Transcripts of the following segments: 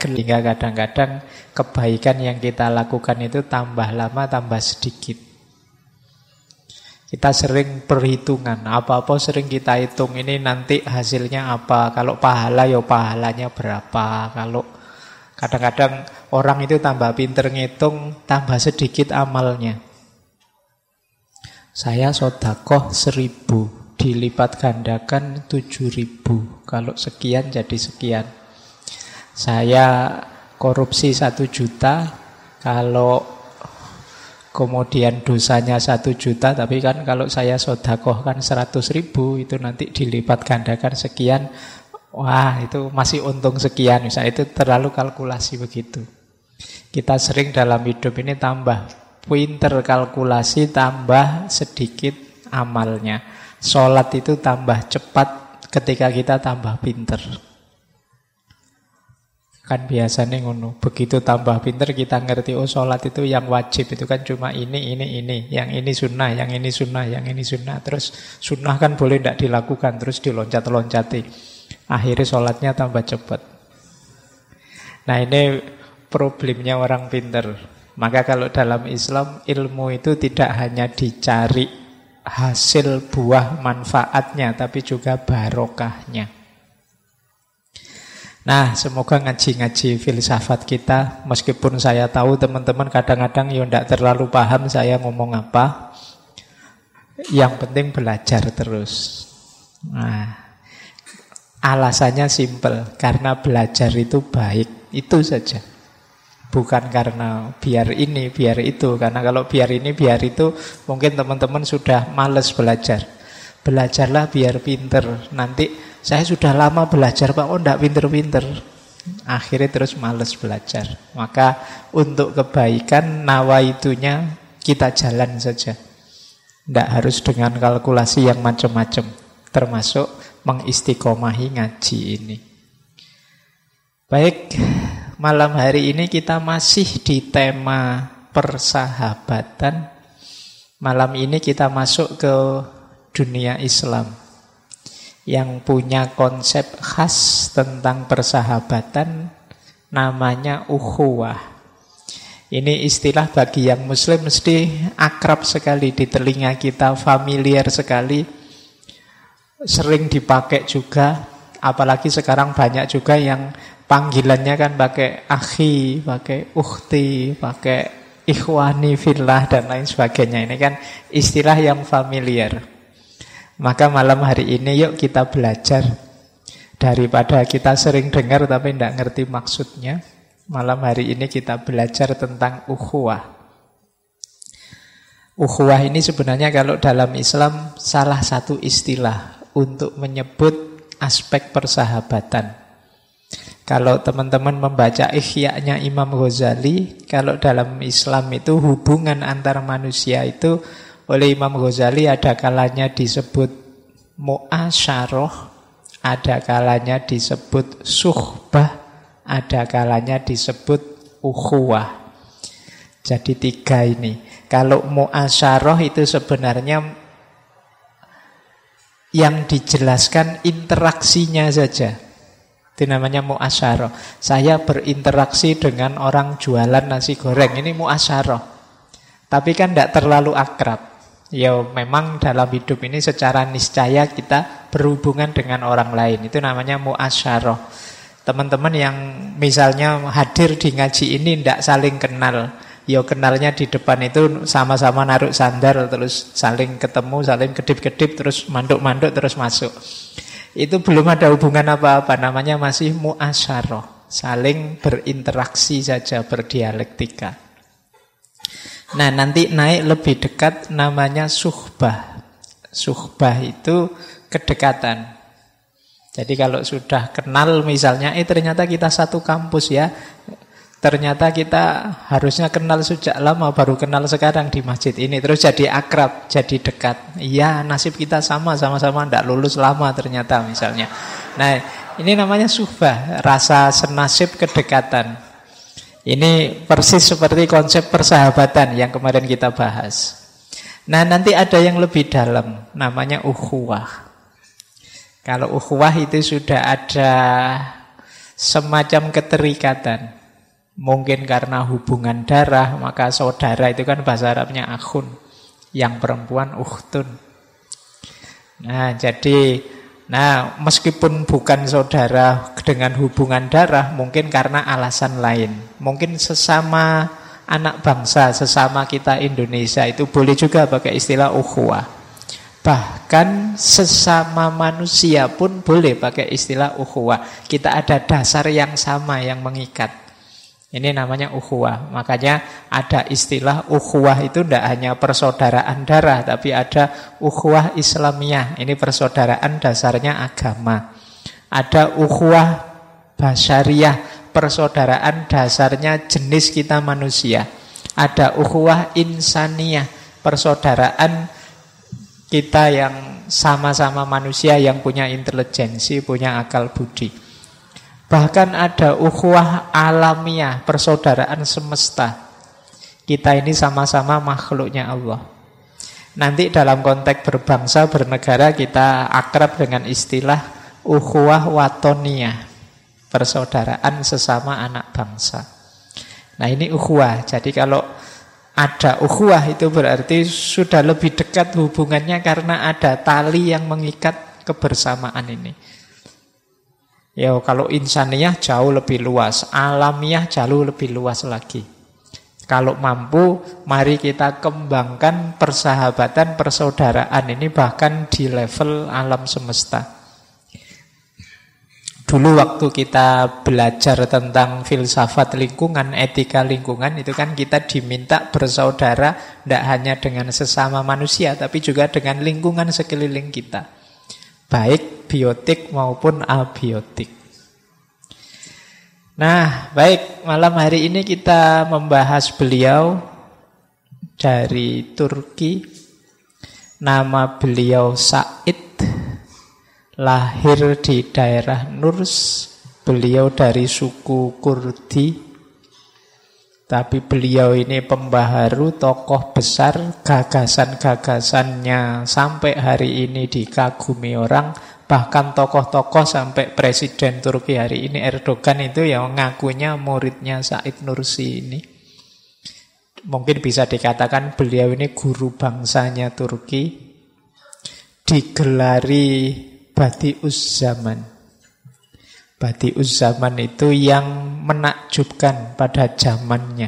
Sehingga kadang-kadang kebaikan yang kita lakukan itu tambah lama tambah sedikit. Kita sering perhitungan, apa-apa sering kita hitung, ini nanti hasilnya apa. Kalau pahala ya pahalanya berapa. Kalau kadang-kadang orang itu tambah pinter ngitung, tambah sedikit amalnya. Saya sedekah 1.000, dilipat gandakan 7.000. Kalau sekian jadi sekian. Saya korupsi 1 juta, kalau kemudian dosanya 1 juta, tapi kan kalau saya sedekahkan 100.000, itu nanti dilipat gandakan sekian. Wah, itu masih untung sekian. Misalnya itu terlalu kalkulasi begitu. Kita sering dalam hidup ini tambah pinter kalkulasi, tambah sedikit amalnya. Sholat itu tambah cepat ketika kita tambah pinter. Kan biasanya ngono. Begitu tambah pinter kita ngerti, oh sholat itu yang wajib itu kan cuma ini. Yang ini sunnah, yang ini sunnah, yang ini sunnah. Terus sunnah kan boleh tidak dilakukan, terus diloncat-loncati. Akhirnya sholatnya tambah cepat. Nah ini problemnya orang pinter. Maka kalau dalam Islam, ilmu itu tidak hanya dicari hasil buah manfaatnya, tapi juga barokahnya. Nah, semoga ngaji-ngaji filsafat kita, meskipun saya tahu teman-teman kadang-kadang ya tidak terlalu paham saya ngomong apa, yang penting belajar terus. Nah, alasannya simpel, karena belajar itu baik, itu saja. Bukan karena biar ini, biar itu. Karena kalau biar ini, biar itu, mungkin teman-teman sudah males belajar. Belajarlah biar pinter. Nanti saya sudah lama belajar Pak, oh enggak pinter-pinter. Akhirnya terus males belajar. Maka untuk kebaikan nawaitunya kita jalan saja. Tidak harus dengan kalkulasi yang macam-macam. Termasuk mengistiqomahi ngaji ini. Baik, malam hari ini kita masih di tema persahabatan. Malam ini kita masuk ke dunia Islam yang punya konsep khas tentang persahabatan, namanya ukhuwah. Ini istilah bagi yang muslim mesti akrab sekali di telinga kita, familiar sekali, sering dipakai juga. Apalagi sekarang banyak juga yang panggilannya kan pakai akhi, pakai ukhti, pakai ikhwani fillah dan lain sebagainya. Ini kan istilah yang familiar. Maka malam hari ini yuk kita belajar. Daripada kita sering dengar tapi tidak ngerti maksudnya, malam hari ini kita belajar tentang ukhuwah. Ukhuwah ini sebenarnya kalau dalam Islam salah satu istilah untuk menyebut aspek persahabatan. Kalau teman-teman membaca Ihya-nya Imam Ghazali, kalau dalam Islam itu hubungan antar manusia itu oleh Imam Ghazali ada kalanya disebut mu'asyarah, ada kalanya disebut suhbah, ada kalanya disebut ukhuwah. Jadi 3 ini. Kalau mu'asyarah itu sebenarnya yang dijelaskan interaksinya saja. Itu namanya mu'asyarah. Saya berinteraksi dengan orang jualan nasi goreng, ini mu'asyarah. Tapi kan tidak terlalu akrab. Ya memang dalam hidup ini secara niscaya kita berhubungan dengan orang lain. Itu namanya mu'asyarah. Teman-teman yang misalnya hadir di ngaji ini tidak saling kenal, ya kenalnya di depan itu sama-sama naruh sandal, terus saling ketemu, saling kedip-kedip, terus manduk-manduk, terus masuk. Itu belum ada hubungan apa-apa, namanya masih mu'asyarah. Saling berinteraksi saja, berdialektika. Nah nanti naik lebih dekat namanya suhbah. Suhbah itu kedekatan. Jadi kalau sudah kenal misalnya, ternyata kita satu kampus ya, ternyata kita harusnya kenal sejak lama, baru kenal sekarang di masjid ini, terus jadi akrab, jadi dekat. Iya, nasib kita sama-sama tidak lulus lama ternyata misalnya. Nah ini namanya suhbah, rasa senasib, kedekatan. Ini persis seperti konsep persahabatan yang kemarin kita bahas. Nah nanti ada yang lebih dalam, namanya ukhuwah. Kalau ukhuwah itu sudah ada semacam keterikatan. Mungkin karena hubungan darah, maka saudara itu kan bahasa Arabnya akhun, yang perempuan ukhtun. Nah, jadi meskipun bukan saudara dengan hubungan darah, mungkin karena alasan lain. Mungkin sesama anak bangsa, sesama kita Indonesia itu boleh juga pakai istilah ukhuwah. Bahkan sesama manusia pun boleh pakai istilah ukhuwah. Kita ada dasar yang sama yang mengikat. Ini namanya ukhuwah. Makanya ada istilah ukhuwah itu tidak hanya persaudaraan darah, tapi ada ukhuwah Islamiyah. Ini persaudaraan dasarnya agama. Ada ukhuwah basyariyah, persaudaraan dasarnya jenis kita manusia. Ada ukhuwah insaniyah, persaudaraan kita yang sama-sama manusia yang punya intelijensi, punya akal budi. Bahkan ada ukhuwah alamiah, persaudaraan semesta. Kita ini sama-sama makhluknya Allah. Nanti dalam konteks berbangsa, bernegara, kita akrab dengan istilah ukhuwah watoniyah, persaudaraan sesama anak bangsa. Nah, ini ukhuwah. Jadi kalau ada ukhuwah itu berarti sudah lebih dekat hubungannya karena ada tali yang mengikat kebersamaan ini. Ya, kalau insaniyah jauh lebih luas, alamiah jauh lebih luas lagi. Kalau mampu, mari kita kembangkan persahabatan, persaudaraan ini bahkan di level alam semesta. Dulu waktu kita belajar tentang filsafat lingkungan, etika lingkungan, itu kan kita diminta bersaudara tidak hanya dengan sesama manusia, tapi juga dengan lingkungan sekeliling kita, baik biotik maupun abiotik. Nah, baik, malam hari ini kita membahas beliau dari Turki. Nama beliau Said, lahir di daerah Nurs. Beliau dari suku Kurdi. Tapi beliau ini pembaharu, tokoh besar. Gagasan-gagasannya sampai hari ini dikagumi orang. Bahkan tokoh-tokoh sampai Presiden Turki hari ini Erdogan itu yang ngakunya muridnya Said Nursi ini. Mungkin bisa dikatakan beliau ini guru bangsanya Turki. Digelari Badi'uz Zaman. Badi'uz Zaman itu yang menakjubkan pada zamannya.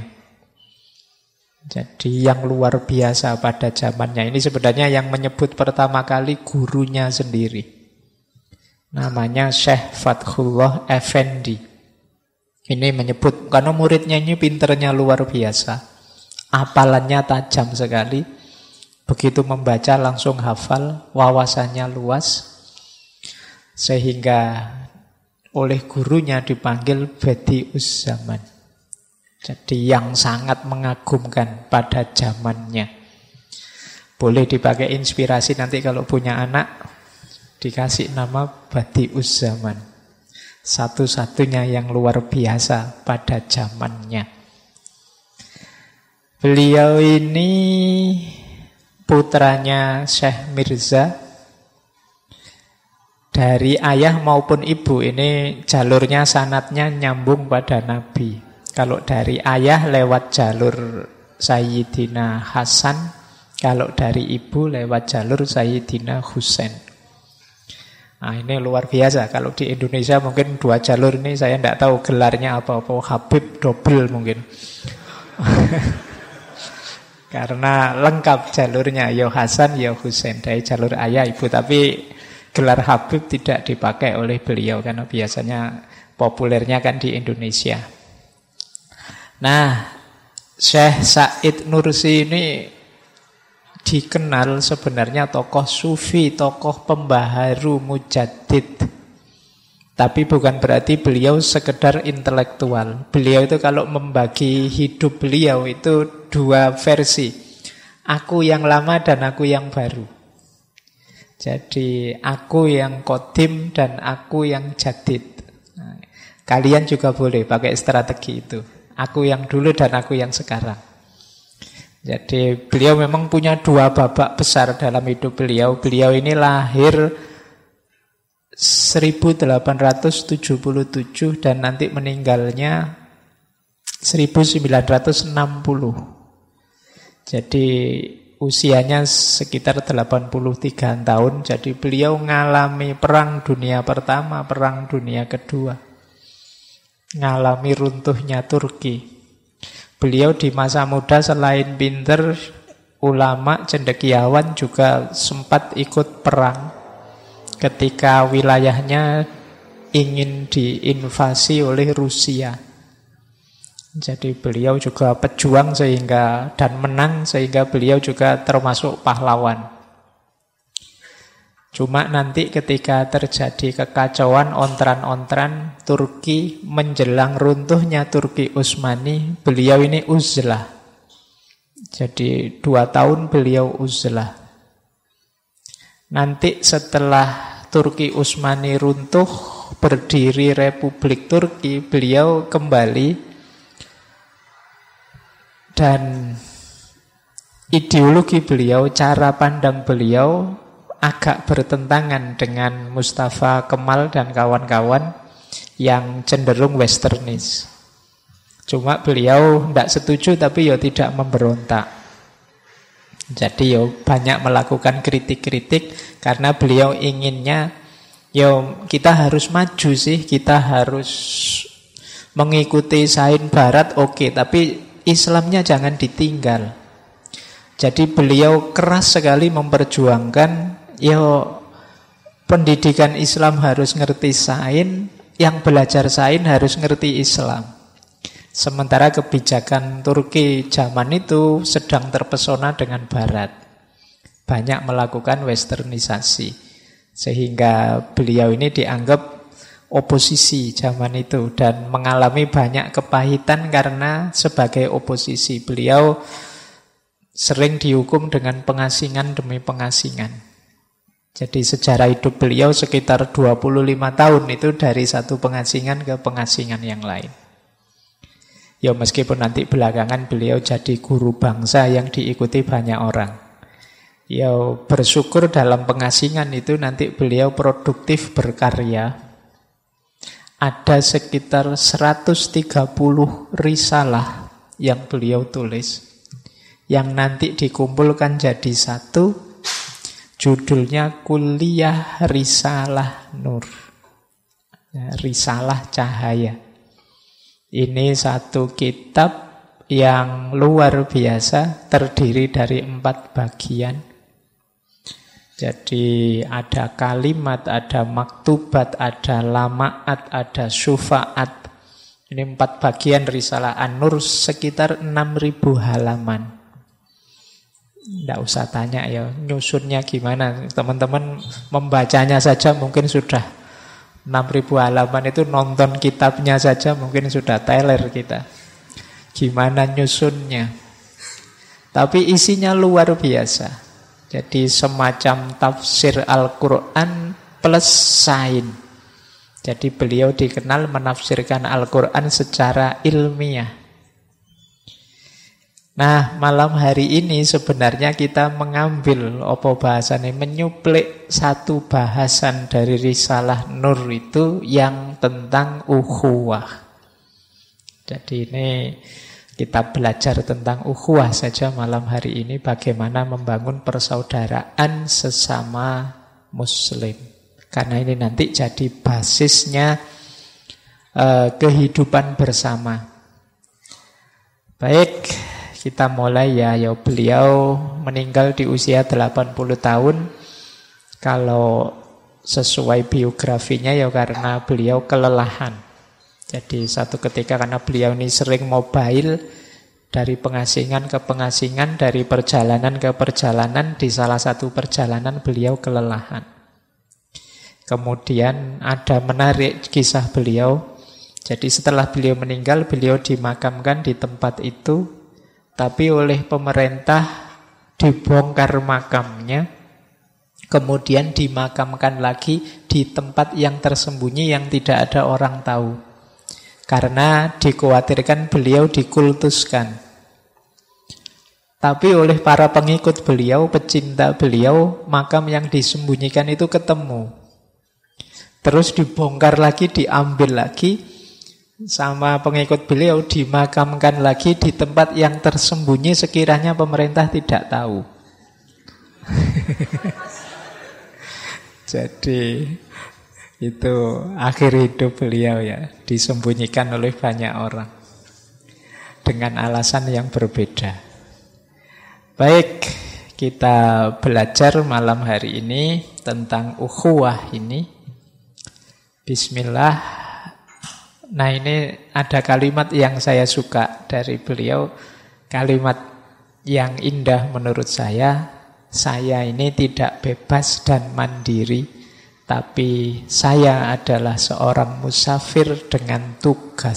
Jadi yang luar biasa pada zamannya. Ini sebenarnya yang menyebut pertama kali gurunya sendiri. Namanya Syekh Fathullah Effendi. Ini menyebut, karena muridnya ini pinternya luar biasa. Hafalannya tajam sekali. Begitu membaca langsung hafal, wawasannya luas. Sehingga oleh gurunya dipanggil Badi'uz Zaman. Jadi yang sangat mengagumkan pada zamannya. Boleh dipakai inspirasi nanti kalau punya anak, dikasih nama Badi'uz Zaman. Satu-satunya yang luar biasa pada zamannya. Beliau ini putranya Syekh Mirza. Dari ayah maupun ibu, ini jalurnya sanadnya nyambung pada Nabi. Kalau dari ayah lewat jalur Sayyidina Hasan, kalau dari ibu lewat jalur Sayyidina Husain. Nah, ini luar biasa. Kalau di Indonesia mungkin dua jalur ini saya tidak tahu gelarnya apa-apa. Habib double mungkin. Karena lengkap jalurnya, ya Hasan, ya Husain, dari jalur ayah ibu. Tapi gelar Habib tidak dipakai oleh beliau karena biasanya populernya kan di Indonesia. Nah, Syekh Said Nursi ini dikenal sebenarnya tokoh sufi, tokoh pembaharu, mujaddid. Tapi bukan berarti beliau sekedar intelektual. Beliau itu kalau membagi hidup beliau itu dua versi. Aku yang lama dan aku yang baru. Jadi aku yang kodim dan aku yang jadid. Nah, kalian juga boleh pakai strategi itu. Aku yang dulu dan aku yang sekarang. Jadi beliau memang punya dua babak besar dalam hidup beliau. Beliau ini lahir 1877 dan nanti meninggalnya 1960. Jadi usianya sekitar 83 tahun. Jadi beliau mengalami Perang Dunia Pertama, Perang Dunia Kedua. Ngalami runtuhnya Turki. Beliau di masa muda selain pinter, ulama, cendekiawan, juga sempat ikut perang ketika wilayahnya ingin diinvasi oleh Rusia. Jadi beliau juga pejuang dan menang sehingga beliau juga termasuk pahlawan. Cuma nanti ketika terjadi kekacauan ontran-ontran Turki menjelang runtuhnya Turki Utsmani, beliau ini uzlah. Jadi 2 tahun beliau uzlah. Nanti setelah Turki Utsmani runtuh, berdiri Republik Turki, beliau kembali dan ideologi beliau, cara pandang beliau agak bertentangan dengan Mustafa Kemal dan kawan-kawan yang cenderung westernis. Cuma beliau tidak setuju tapi ya tidak memberontak. Jadi banyak melakukan kritik-kritik karena beliau inginnya kita harus maju sih, kita harus mengikuti sains barat, oke, tapi Islamnya jangan ditinggal. Jadi beliau keras sekali memperjuangkan pendidikan Islam harus ngerti sains, yang belajar sains harus ngerti Islam. Sementara kebijakan Turki zaman itu sedang terpesona dengan Barat. Banyak melakukan westernisasi. Sehingga beliau ini dianggap oposisi zaman itu. Dan mengalami banyak kepahitan karena sebagai oposisi. Beliau sering dihukum dengan pengasingan demi pengasingan. Jadi sejarah hidup beliau sekitar 25 tahun itu dari satu pengasingan ke pengasingan yang lain. Meskipun nanti belakangan beliau jadi guru bangsa yang diikuti banyak orang. Bersyukur dalam pengasingan itu nanti beliau produktif berkarya. Ada sekitar 130 risalah yang beliau tulis, yang nanti dikumpulkan jadi satu, judulnya Kulliyah Risalah Nur. Risalah Cahaya. Ini satu kitab yang luar biasa, terdiri dari 4 bagian. Jadi ada kalimat, ada maktubat, ada lamaat, ada syufaat. Ini 4 bagian risalah An-Nur, sekitar 6.000 halaman. Tidak usah tanya nyusunnya gimana. Teman-teman membacanya saja mungkin sudah 6.000 halaman itu, nonton kitabnya saja mungkin sudah teler kita. Gimana nyusunnya. Tapi isinya luar biasa. Jadi semacam tafsir Al-Quran plus sains. Jadi beliau dikenal menafsirkan Al-Quran secara ilmiah. Nah, malam hari ini sebenarnya kita mengambil menyuplik satu bahasan dari risalah Nur itu yang tentang ukhuwah. Jadi ini kita belajar tentang ukhuwah saja malam hari ini, bagaimana membangun persaudaraan sesama muslim. Karena ini nanti jadi basisnya kehidupan bersama. Baik, kita mulai beliau meninggal di usia 80 tahun. Kalau sesuai biografinya karena beliau kelelahan. Jadi satu ketika karena beliau ini sering mobile dari pengasingan ke pengasingan, dari perjalanan ke perjalanan, di salah satu perjalanan beliau kelelahan. Kemudian ada menarik kisah beliau. Jadi setelah beliau meninggal, beliau dimakamkan di tempat itu. Tapi oleh pemerintah dibongkar makamnya, kemudian dimakamkan lagi di tempat yang tersembunyi yang tidak ada orang tahu. Karena dikhawatirkan beliau dikultuskan. Tapi oleh para pengikut beliau, pecinta beliau, makam yang disembunyikan itu ketemu. Terus dibongkar lagi, diambil lagi sama pengikut beliau, dimakamkan lagi di tempat yang tersembunyi sekiranya pemerintah tidak tahu. Jadi itu akhir hidup beliau ya, disembunyikan oleh banyak orang dengan alasan yang berbeda. Baik, kita belajar malam hari ini tentang ukhuwah ini. Bismillah. Nah, ini ada kalimat yang saya suka dari beliau, kalimat yang indah menurut saya. Saya ini tidak bebas dan mandiri, tapi saya adalah seorang musafir dengan tugas.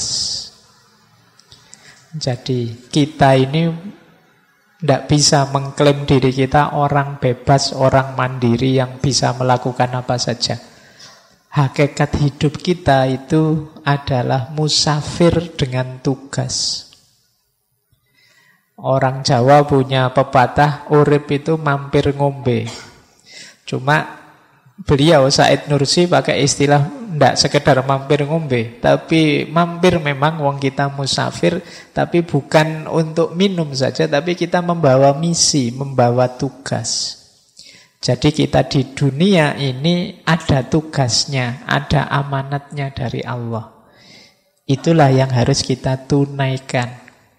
Jadi kita ini tidak bisa mengklaim diri kita orang bebas, orang mandiri yang bisa melakukan apa saja. Hakikat hidup kita itu adalah musafir dengan tugas. Orang Jawa punya pepatah, urip itu mampir ngombe. Cuma beliau Said Nursi pakai istilah tidak sekedar mampir ngombe, tapi mampir memang wong kita musafir, tapi bukan untuk minum saja, tapi kita membawa misi, membawa tugas. Jadi kita di dunia ini ada tugasnya, ada amanatnya dari Allah. Itulah yang harus kita tunaikan.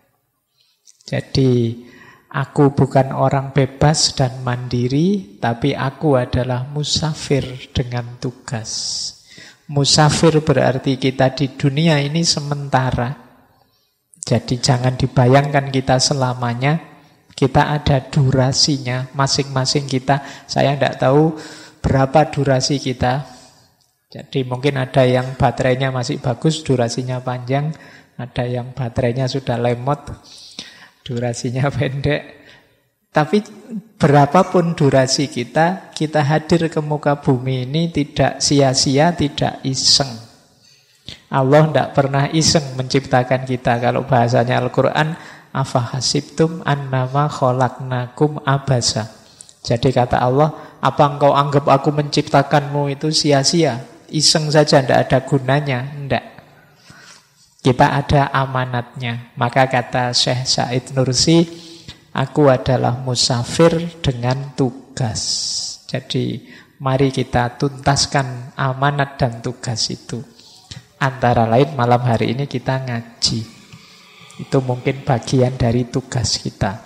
Jadi aku bukan orang bebas dan mandiri, tapi aku adalah musafir dengan tugas. Musafir berarti kita di dunia ini sementara. Jadi jangan dibayangkan kita selamanya. Kita ada durasinya, masing-masing kita. Saya tidak tahu berapa durasi kita. Jadi mungkin ada yang baterainya masih bagus, durasinya panjang. Ada yang baterainya sudah lemot, durasinya pendek. Tapi berapapun durasi kita, kita hadir ke muka bumi ini tidak sia-sia, tidak iseng. Allah tidak pernah iseng menciptakan kita. Kalau bahasanya Al-Quran, afahasibtum annama khalaqnakum abasa. Jadi kata Allah, apa engkau anggap aku menciptakanmu itu sia-sia, iseng saja, tidak ada gunanya? Tidak. Kita ada amanatnya. Maka kata Syekh Said Nursi, aku adalah musafir dengan tugas. Jadi mari kita tuntaskan amanat dan tugas itu. Antara lain malam hari ini kita ngaji. Itu mungkin bagian dari tugas kita.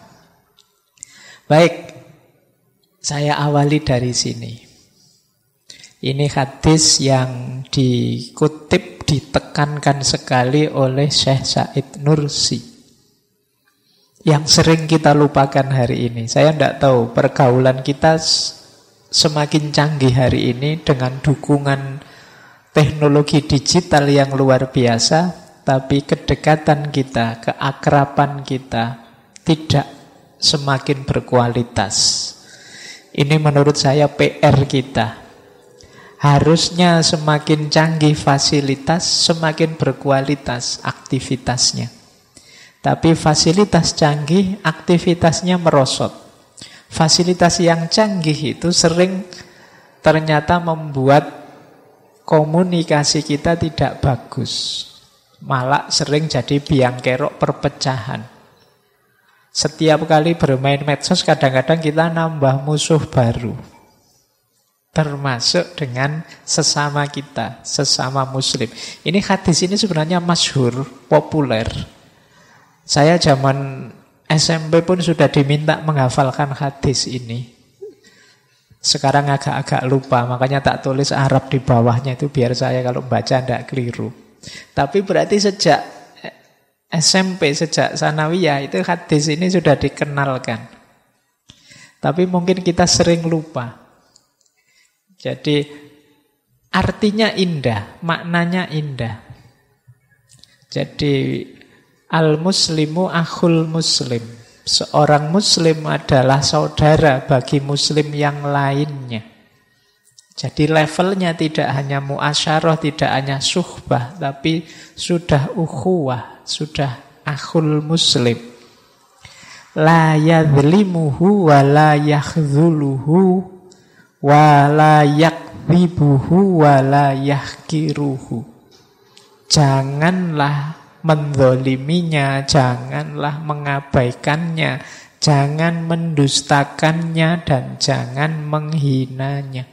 Baik, saya awali dari sini. Ini hadis yang dikutip, ditekankan sekali oleh Syekh Said Nursi, yang sering kita lupakan hari ini. Saya tidak tahu, pergaulan kita semakin canggih hari ini dengan dukungan teknologi digital yang luar biasa. Tapi kedekatan kita, keakraban kita tidak semakin berkualitas. Ini menurut saya PR kita. Harusnya semakin canggih fasilitas, semakin berkualitas aktivitasnya. Tapi fasilitas canggih, aktivitasnya merosot. Fasilitas yang canggih itu sering ternyata membuat komunikasi kita tidak bagus. Malah sering jadi biang kerok perpecahan. Setiap kali bermain medsos kadang-kadang kita nambah musuh baru. Termasuk dengan sesama kita, sesama muslim. Ini hadis ini sebenarnya masyhur, populer. Saya zaman SMP pun sudah diminta menghafalkan hadis ini. Sekarang agak-agak lupa, makanya tak tulis Arab di bawahnya itu biar saya kalau baca tidak keliru. Tapi berarti sejak SMP, sejak sanawiyah itu hadis ini sudah dikenalkan. Tapi mungkin kita sering lupa. Jadi artinya indah, maknanya indah. Jadi al-muslimu akhul muslim. Seorang muslim adalah saudara bagi muslim yang lainnya. Jadi levelnya tidak hanya muasyarah, tidak hanya suhbah, tapi sudah ukhuwah, sudah akhul muslim. La yadhlimuhu wa la yakhdhuluhu wa la yu'adzibuhu wa la yahkiruhu. Janganlah menzoliminya, janganlah mengabaikannya, jangan mendustakannya, dan jangan menghinanya.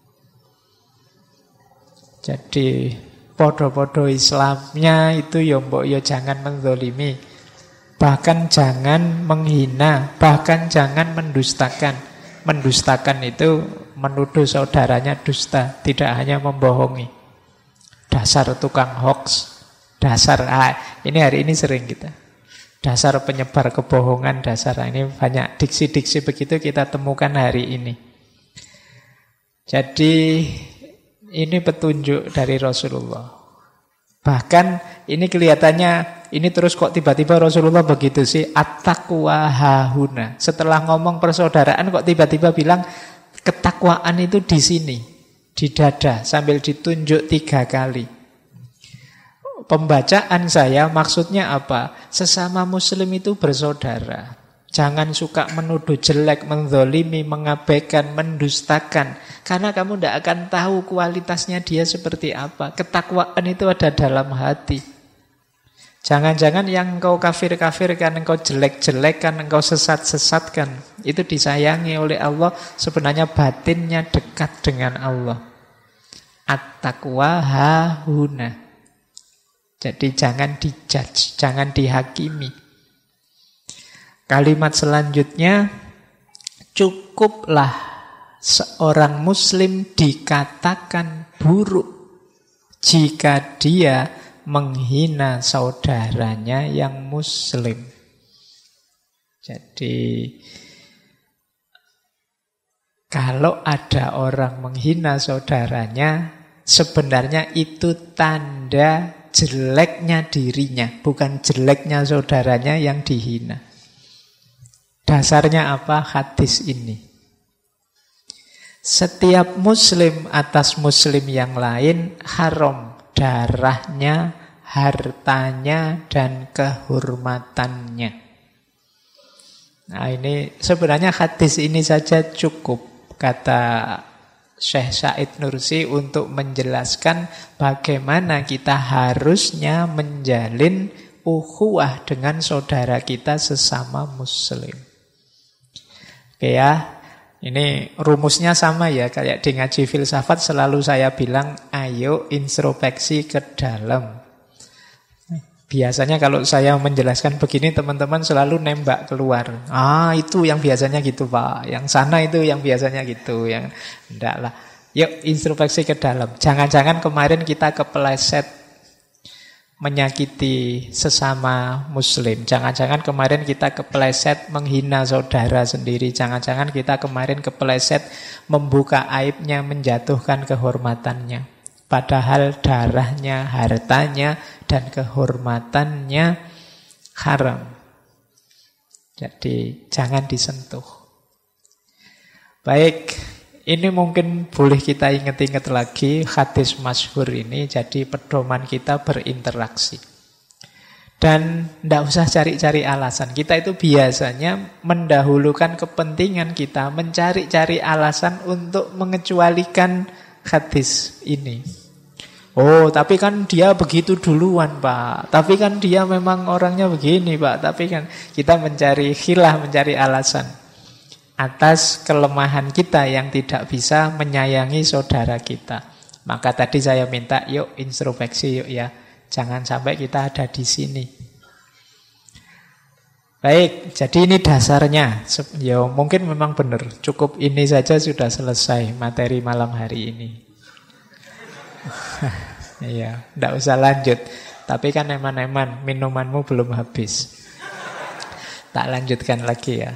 Jadi podo-podo Islamnya itu ya mbok ya jangan menzolimi, bahkan jangan menghina, bahkan jangan mendustakan. Mendustakan itu menuduh saudaranya dusta, tidak hanya membohongi. Dasar tukang hoax, dasar ini hari ini sering kita. Dasar penyebar kebohongan, dasar ini banyak diksi-diksi begitu kita temukan hari ini. Jadi ini petunjuk dari Rasulullah. Bahkan ini kelihatannya, ini terus kok tiba-tiba Rasulullah begitu sih, at-taqwa hahuna. Setelah ngomong persaudaraan kok tiba-tiba bilang ketakwaan itu di sini, di dada, sambil ditunjuk 3 kali. Pembacaan saya maksudnya apa? Sesama muslim itu bersaudara. Jangan suka menuduh jelek, menzolimi, mengabaikan, mendustakan. Karena kamu tidak akan tahu kualitasnya dia seperti apa. Ketakwaan itu ada dalam hati. Jangan-jangan yang engkau kafir-kafirkan, engkau jelek-jelekkan, engkau sesat-sesatkan, itu disayangi oleh Allah. Sebenarnya batinnya dekat dengan Allah. At-taqwa hahuna. Jadi jangan dijudge, jangan dihakimi. Kalimat selanjutnya, cukuplah seorang muslim dikatakan buruk jika dia menghina saudaranya yang muslim. Jadi kalau ada orang menghina saudaranya, sebenarnya itu tanda jeleknya dirinya, bukan jeleknya saudaranya yang dihina. Dasarnya apa hadis ini? Setiap muslim atas muslim yang lain haram darahnya, hartanya, dan kehormatannya. Nah ini sebenarnya hadis ini saja cukup, kata Syekh Said Nursi, untuk menjelaskan bagaimana kita harusnya menjalin ukhuwah dengan saudara kita sesama muslim. Oke ya, ini rumusnya sama ya, kayak di ngaji filsafat selalu saya bilang, ayo introspeksi ke dalam. Biasanya kalau saya menjelaskan begini, teman-teman selalu nembak keluar. Itu yang biasanya gitu Pak, yang sana itu yang biasanya gitu, yang enggak lah. Yuk introspeksi ke dalam. Jangan-jangan kemarin kita kepeleset menyakiti sesama muslim. Jangan-jangan kemarin kita kepeleset menghina saudara sendiri. Jangan-jangan kita kemarin kepeleset membuka aibnya, menjatuhkan kehormatannya. Padahal darahnya, hartanya, dan kehormatannya haram. Jadi jangan disentuh. Baik, ini mungkin boleh kita ingat-ingat lagi hadis masyhur ini, jadi pedoman kita berinteraksi. Dan tidak usah cari-cari alasan. Kita itu biasanya mendahulukan kepentingan kita, mencari-cari alasan untuk mengecualikan hadis ini. Oh, tapi kan dia begitu duluan, Pak. Tapi kan dia memang orangnya begini, Pak. Tapi kan kita mencari khilah, mencari alasan atas kelemahan kita yang tidak bisa menyayangi saudara kita. Maka tadi saya minta, yuk introspeksi yuk ya. Jangan sampai kita ada di sini. Baik, jadi ini dasarnya. Ya mungkin memang benar. Cukup ini saja sudah selesai materi malam hari ini. Iya, tidak usah lanjut. Tapi kan eman-eman, minumanmu belum habis. Tak lanjutkan lagi ya.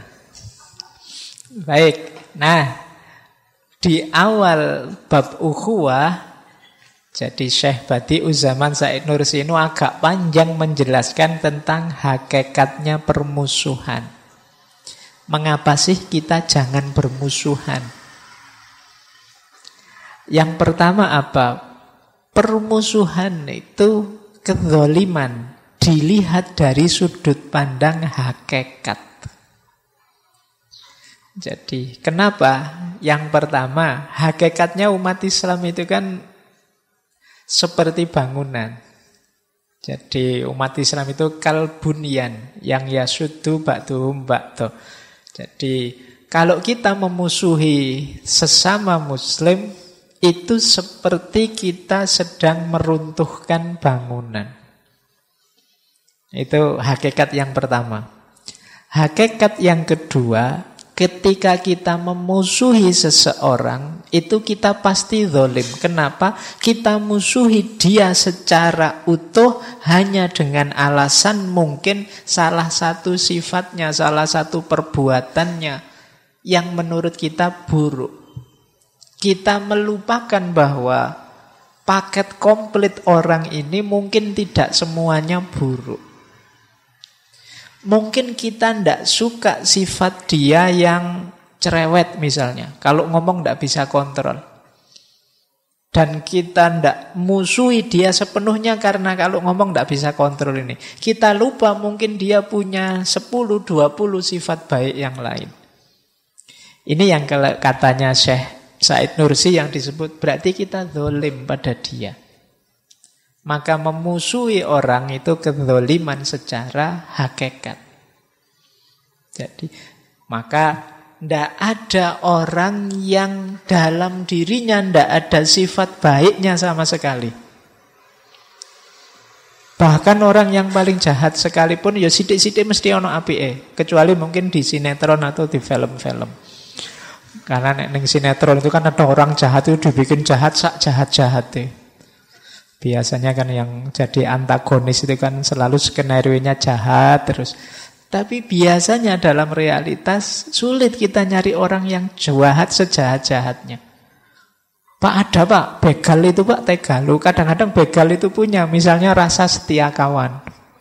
Baik, nah di awal bab ukhuwah, jadi Syekh Badi'uzzaman Said Nursi ini agak panjang menjelaskan tentang hakikatnya permusuhan. Mengapa sih kita jangan bermusuhan? Yang pertama apa? Permusuhan itu kezaliman dilihat dari sudut pandang hakikat. Jadi kenapa? Yang pertama, hakikatnya umat Islam itu kan seperti bangunan. Jadi umat Islam itu kalbunyan yang yasuddu ba'duhum ba'do. Jadi kalau kita memusuhi sesama muslim, itu seperti kita sedang meruntuhkan bangunan. Itu hakikat yang pertama. Hakikat yang kedua, ketika kita memusuhi seseorang, itu kita pasti zalim. Kenapa? Kita musuhi dia secara utuh hanya dengan alasan mungkin salah satu sifatnya, salah satu perbuatannya yang menurut kita buruk. Kita melupakan bahwa paket komplit orang ini mungkin tidak semuanya buruk. Mungkin kita tidak suka sifat dia yang cerewet misalnya. Kalau ngomong tidak bisa kontrol. Dan kita tidak musuhi dia sepenuhnya karena kalau ngomong tidak bisa kontrol ini. Kita lupa mungkin dia punya 10-20 sifat baik yang lain. Ini yang katanya Syekh Said Nursi yang disebut berarti kita zalim pada dia. Maka memusuhi orang itu kezaliman secara hakikat. Jadi maka tidak ada orang yang dalam dirinya tidak ada sifat baiknya sama sekali. Bahkan orang yang paling jahat sekalipun ya sithik-sithik mesti ono apike, kecuali mungkin di sinetron atau di film-film. Karena ning sinetron itu kan ada orang jahat itu dibikin jahat sak jahat-jahatnya. Biasanya kan yang jadi antagonis itu kan selalu skenario-nya jahat terus. Tapi biasanya dalam realitas sulit kita nyari orang yang jahat sejahat-jahatnya. Pak ada pak, begal itu pak tegalu. Kadang-kadang begal itu punya misalnya rasa setia kawan.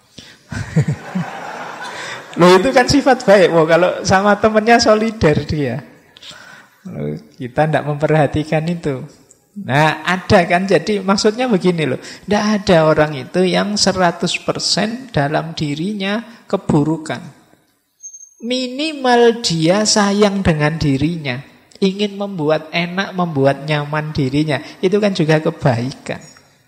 Loh itu kan sifat baik. Wah, kalau sama temennya solider dia. Loh, kita tidak memperhatikan itu. Nah ada kan, jadi maksudnya begini loh, tidak ada orang itu yang 100% dalam dirinya keburukan. Minimal dia sayang dengan dirinya, ingin membuat enak, membuat nyaman dirinya, itu kan juga kebaikan.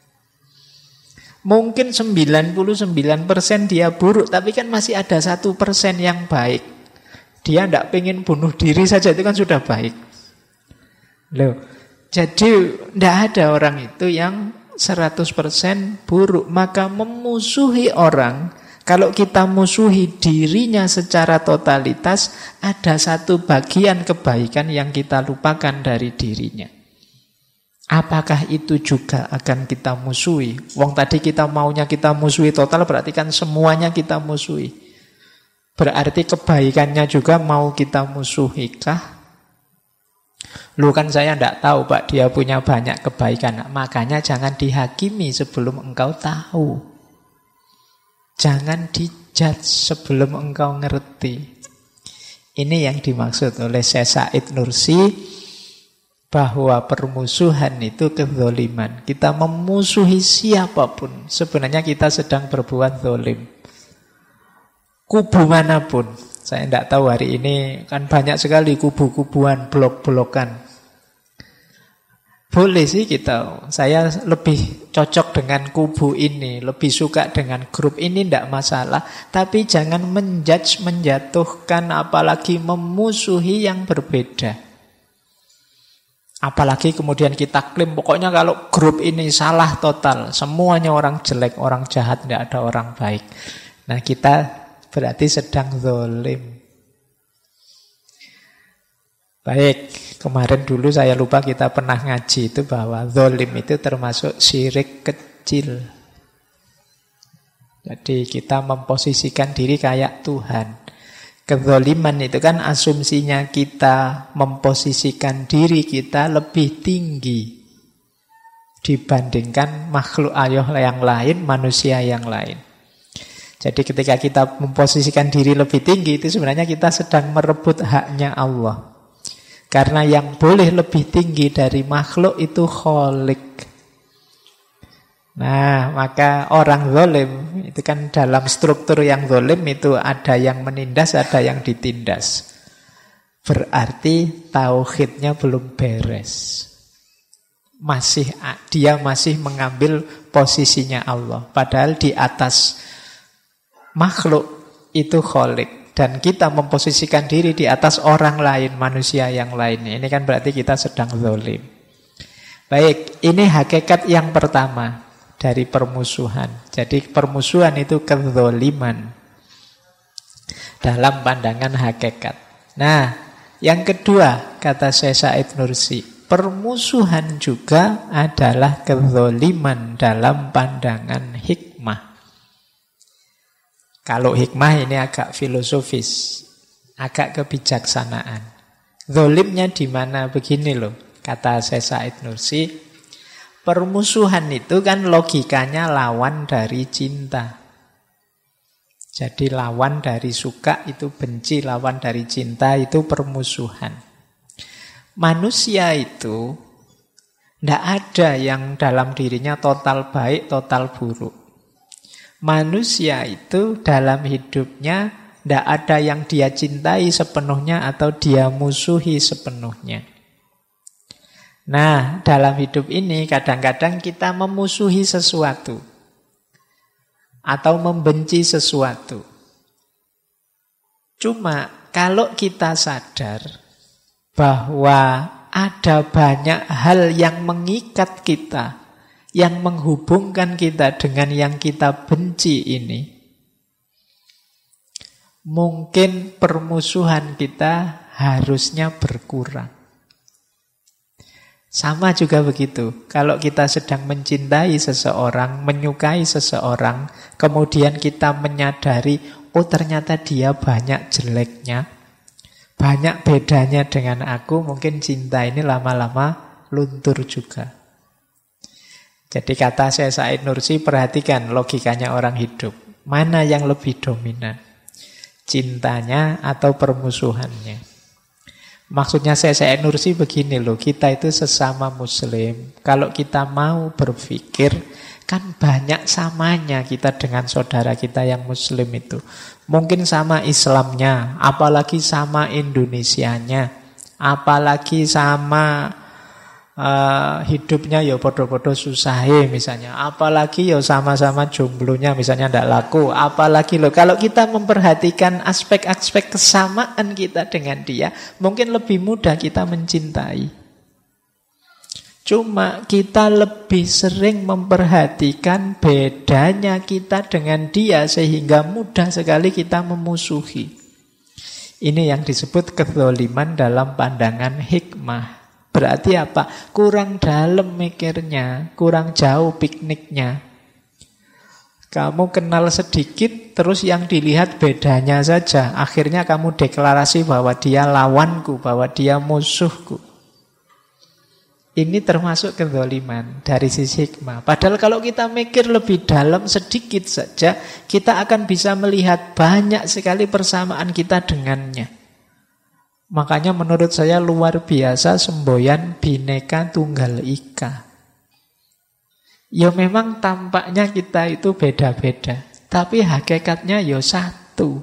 Mungkin 99% dia buruk, tapi kan masih ada 1% yang baik. Dia tidak pengen bunuh diri saja, itu kan sudah baik. Loh, jadi tidak ada orang itu yang 100% buruk. Maka memusuhi orang, kalau kita musuhi dirinya secara totalitas, ada satu bagian kebaikan yang kita lupakan dari dirinya. Apakah itu juga akan kita musuhi? Wong tadi kita maunya kita musuhi total, berarti kan semuanya kita musuhi. Berarti kebaikannya juga mau kita musuhi kah? Lu kan saya tidak tahu pak, dia punya banyak kebaikan. Makanya jangan dihakimi sebelum engkau tahu. Jangan dijudge sebelum engkau ngerti. Ini yang dimaksud oleh Syekh Said Nursi, bahwa permusuhan itu kezaliman. Kita memusuhi siapapun, sebenarnya kita sedang berbuat zalim. Kubu manapun. Saya tidak tahu hari ini kan banyak sekali kubu-kubuan, blok-blokan. Boleh sih kita, saya lebih cocok dengan kubu ini, lebih suka dengan grup ini, tidak masalah. Tapi jangan menjudge, menjatuhkan, apalagi memusuhi yang berbeda. Apalagi kemudian kita klaim, pokoknya kalau grup ini salah total, semuanya orang jelek, orang jahat, tidak ada orang baik. Nah kita berarti sedang zalim. Baik, kemarin dulu saya lupa kita pernah ngaji itu bahwa zalim itu termasuk syirik kecil. Jadi kita memposisikan diri kayak Tuhan. Kezaliman itu kan asumsinya kita memposisikan diri kita lebih tinggi dibandingkan makhluk Allah yang lain, manusia yang lain. Jadi ketika kita memposisikan diri lebih tinggi, itu sebenarnya kita sedang merebut haknya Allah. Karena yang boleh lebih tinggi dari makhluk itu Khalik. Nah, maka orang zalim itu kan dalam struktur yang zalim itu ada yang menindas, ada yang ditindas. berarti tauhidnya belum beres. Dia masih mengambil posisinya Allah. Padahal di atas makhluk itu Khalik. Dan kita memposisikan diri di atas orang lain, manusia yang lainnya. Ini kan berarti kita sedang zalim. Baik, ini hakikat yang pertama dari permusuhan. Jadi permusuhan itu kezaliman dalam pandangan hakikat. Nah, yang kedua kata Syekh Said Nursi, permusuhan juga adalah kezaliman dalam pandangan hikmah. Kalau hikmah ini agak filosofis, agak kebijaksanaan. Zalimnya di mana? Begini loh, kata Syekh Said Nursi, permusuhan itu kan logikanya lawan dari cinta. Jadi lawan dari suka itu benci, lawan dari cinta itu permusuhan. Manusia itu tidak ada yang dalam dirinya total baik, total buruk. Manusia itu dalam hidupnya tidak ada yang dia cintai sepenuhnya atau dia musuhi sepenuhnya. Nah, dalam hidup ini kadang-kadang kita memusuhi sesuatu atau membenci sesuatu. Cuma kalau kita sadar bahwa ada banyak hal yang mengikat kita, yang menghubungkan kita dengan yang kita benci ini, mungkin permusuhan kita harusnya berkurang. Sama juga begitu. Kalau kita sedang mencintai seseorang, menyukai seseorang, kemudian kita menyadari, oh ternyata dia banyak jeleknya, banyak bedanya dengan aku, mungkin cinta ini lama-lama luntur juga. Jadi kata Syekh Said Nursi, perhatikan logikanya orang hidup. Mana yang lebih dominan? Cintanya atau permusuhannya? Maksudnya Syekh Said Nursi begini loh, kita itu sesama muslim. Kalau kita mau berpikir, kan banyak samanya kita dengan saudara kita yang muslim itu. Mungkin sama Islamnya, apalagi sama Indonesianya, apalagi sama hidupnya ya podo-podo susahe misalnya, apalagi ya sama-sama jomblonya misalnya ndak laku, apalagi loh kalau kita memperhatikan aspek-aspek kesamaan kita dengan dia, mungkin lebih mudah kita mencintai. Cuma kita lebih sering memperhatikan bedanya kita dengan dia sehingga mudah sekali kita memusuhi. Ini yang disebut kezaliman dalam pandangan hikmah. Berarti apa? Kurang dalam mikirnya, kurang jauh pikniknya. Kamu kenal sedikit, terus yang dilihat bedanya saja. Akhirnya kamu deklarasi bahwa dia lawanku, bahwa dia musuhku. Ini termasuk kezaliman dari sisi hikmah. Padahal kalau kita mikir lebih dalam sedikit saja, kita akan bisa melihat banyak sekali persamaan kita dengannya. Makanya menurut saya luar biasa semboyan Bhinneka Tunggal Ika. Ya memang tampaknya kita itu beda-beda, tapi hakikatnya ya satu.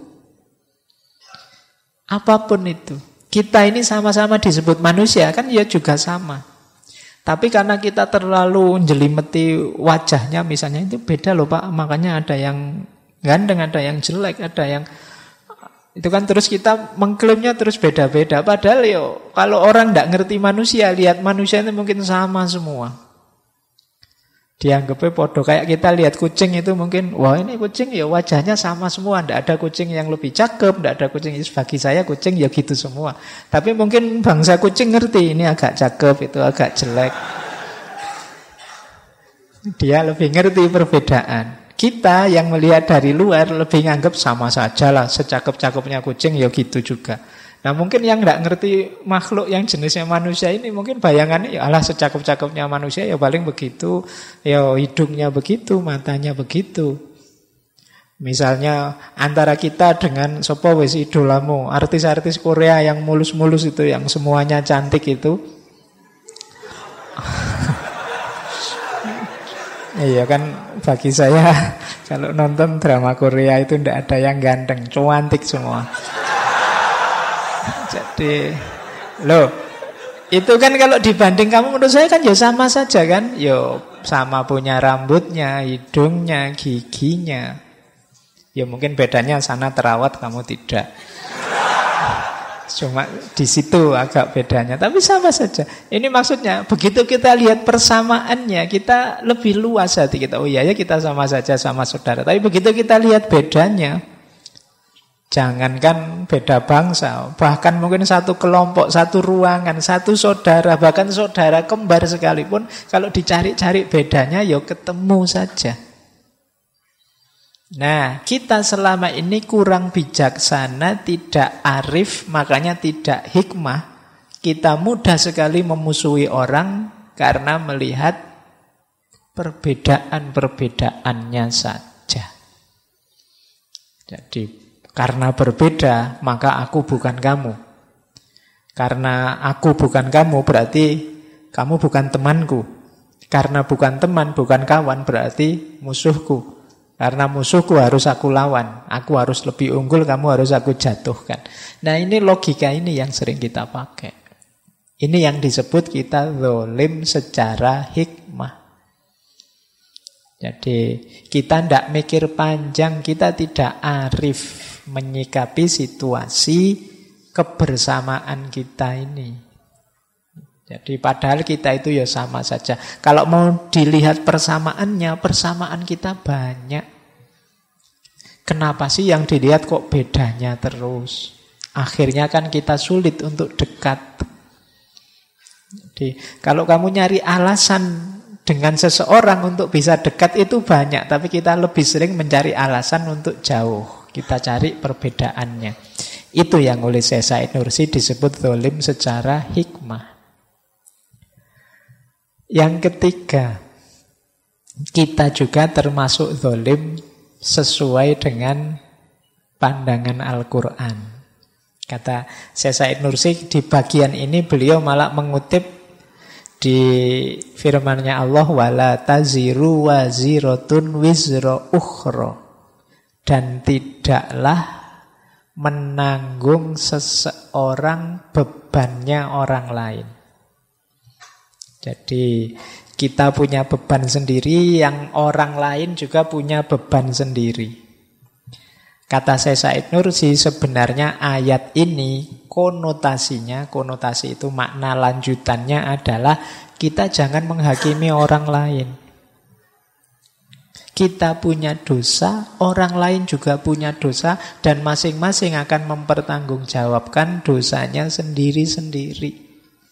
Apapun itu, kita ini sama-sama disebut manusia, kan ya juga sama. Tapi karena kita terlalu jelimeti wajahnya misalnya, itu beda loh Pak. Makanya ada yang ganteng, ada yang jelek, ada yang... Itu kan terus kita mengklaimnya terus beda-beda. Padahal yo kalau orang tidak ngerti manusia, lihat manusia itu mungkin sama semua. Dianggapnya podo. Kayak kita lihat kucing itu mungkin, wah ini kucing ya wajahnya sama semua. Tidak ada kucing yang lebih cakep, tidak ada kucing. Bagi saya kucing ya gitu semua. Tapi mungkin bangsa kucing ngerti, ini agak cakep, itu agak jelek. Dia lebih ngerti perbedaan. Kita yang melihat dari luar lebih nganggap sama saja lah, secakep-cakepnya kucing ya gitu juga. Nah mungkin yang tidak ngerti makhluk yang jenisnya manusia ini mungkin bayangannya ya alah secakep-cakepnya manusia ya paling begitu, ya hidungnya begitu, matanya begitu. Misalnya antara kita dengan sapa wis idolamu, artis-artis Korea yang mulus-mulus itu, yang semuanya cantik itu. Iya kan, bagi saya kalau nonton drama Korea itu tidak ada yang ganteng, cantik semua. Jadi, loh, itu kan kalau dibanding kamu menurut saya kan ya sama saja kan. Ya sama punya rambutnya, hidungnya, giginya. Ya mungkin bedanya sana terawat, kamu tidak. Cuma di situ agak bedanya, tapi sama saja. Ini maksudnya begitu kita lihat persamaannya, kita lebih luas hati kita. Oh iya ya, kita sama saja, sama saudara. Tapi begitu kita lihat bedanya, jangankan beda bangsa, bahkan mungkin satu kelompok, satu ruangan, satu saudara, bahkan saudara kembar sekalipun, kalau dicari-cari bedanya, ya ketemu saja. Nah, kita selama ini kurang bijaksana, tidak arif, makanya tidak hikmah. Kita mudah sekali memusuhi orang karena melihat perbedaan-perbedaannya saja. Jadi, karena berbeda, maka aku bukan kamu. Karena aku bukan kamu, berarti kamu bukan temanku. Karena bukan teman, bukan kawan, berarti musuhku. Karena musuhku harus aku lawan. Aku harus lebih unggul, kamu harus aku jatuhkan. Nah, ini logika ini yang sering kita pakai. Ini yang disebut kita zalim secara hikmah. Jadi kita tidak mikir panjang, kita tidak arif menyikapi situasi kebersamaan kita ini. Jadi padahal kita itu ya sama saja. Kalau mau dilihat persamaannya, persamaan kita banyak. Kenapa sih yang dilihat kok bedanya terus? Akhirnya kan kita sulit untuk dekat. Jadi kalau kamu nyari alasan dengan seseorang untuk bisa dekat itu banyak, tapi kita lebih sering mencari alasan untuk jauh. Kita cari perbedaannya. Itu yang oleh Syekh Said Nursi disebut zalim secara hikmah. Yang ketiga, kita juga termasuk zalim sesuai dengan pandangan Al-Quran. Kata Syekh Said Nursi di bagian ini beliau malah mengutip di firman-Nya Allah, wala taziru waziratun wizra ukhra, dan tidaklah menanggung seseorang bebannya orang lain. Jadi kita punya beban sendiri, yang orang lain juga punya beban sendiri. Kata Syekh Said Nursi, sebenarnya ayat ini konotasinya, konotasi itu makna lanjutannya adalah kita jangan menghakimi orang lain. Kita punya dosa, orang lain juga punya dosa, dan masing-masing akan mempertanggungjawabkan dosanya sendiri-sendiri.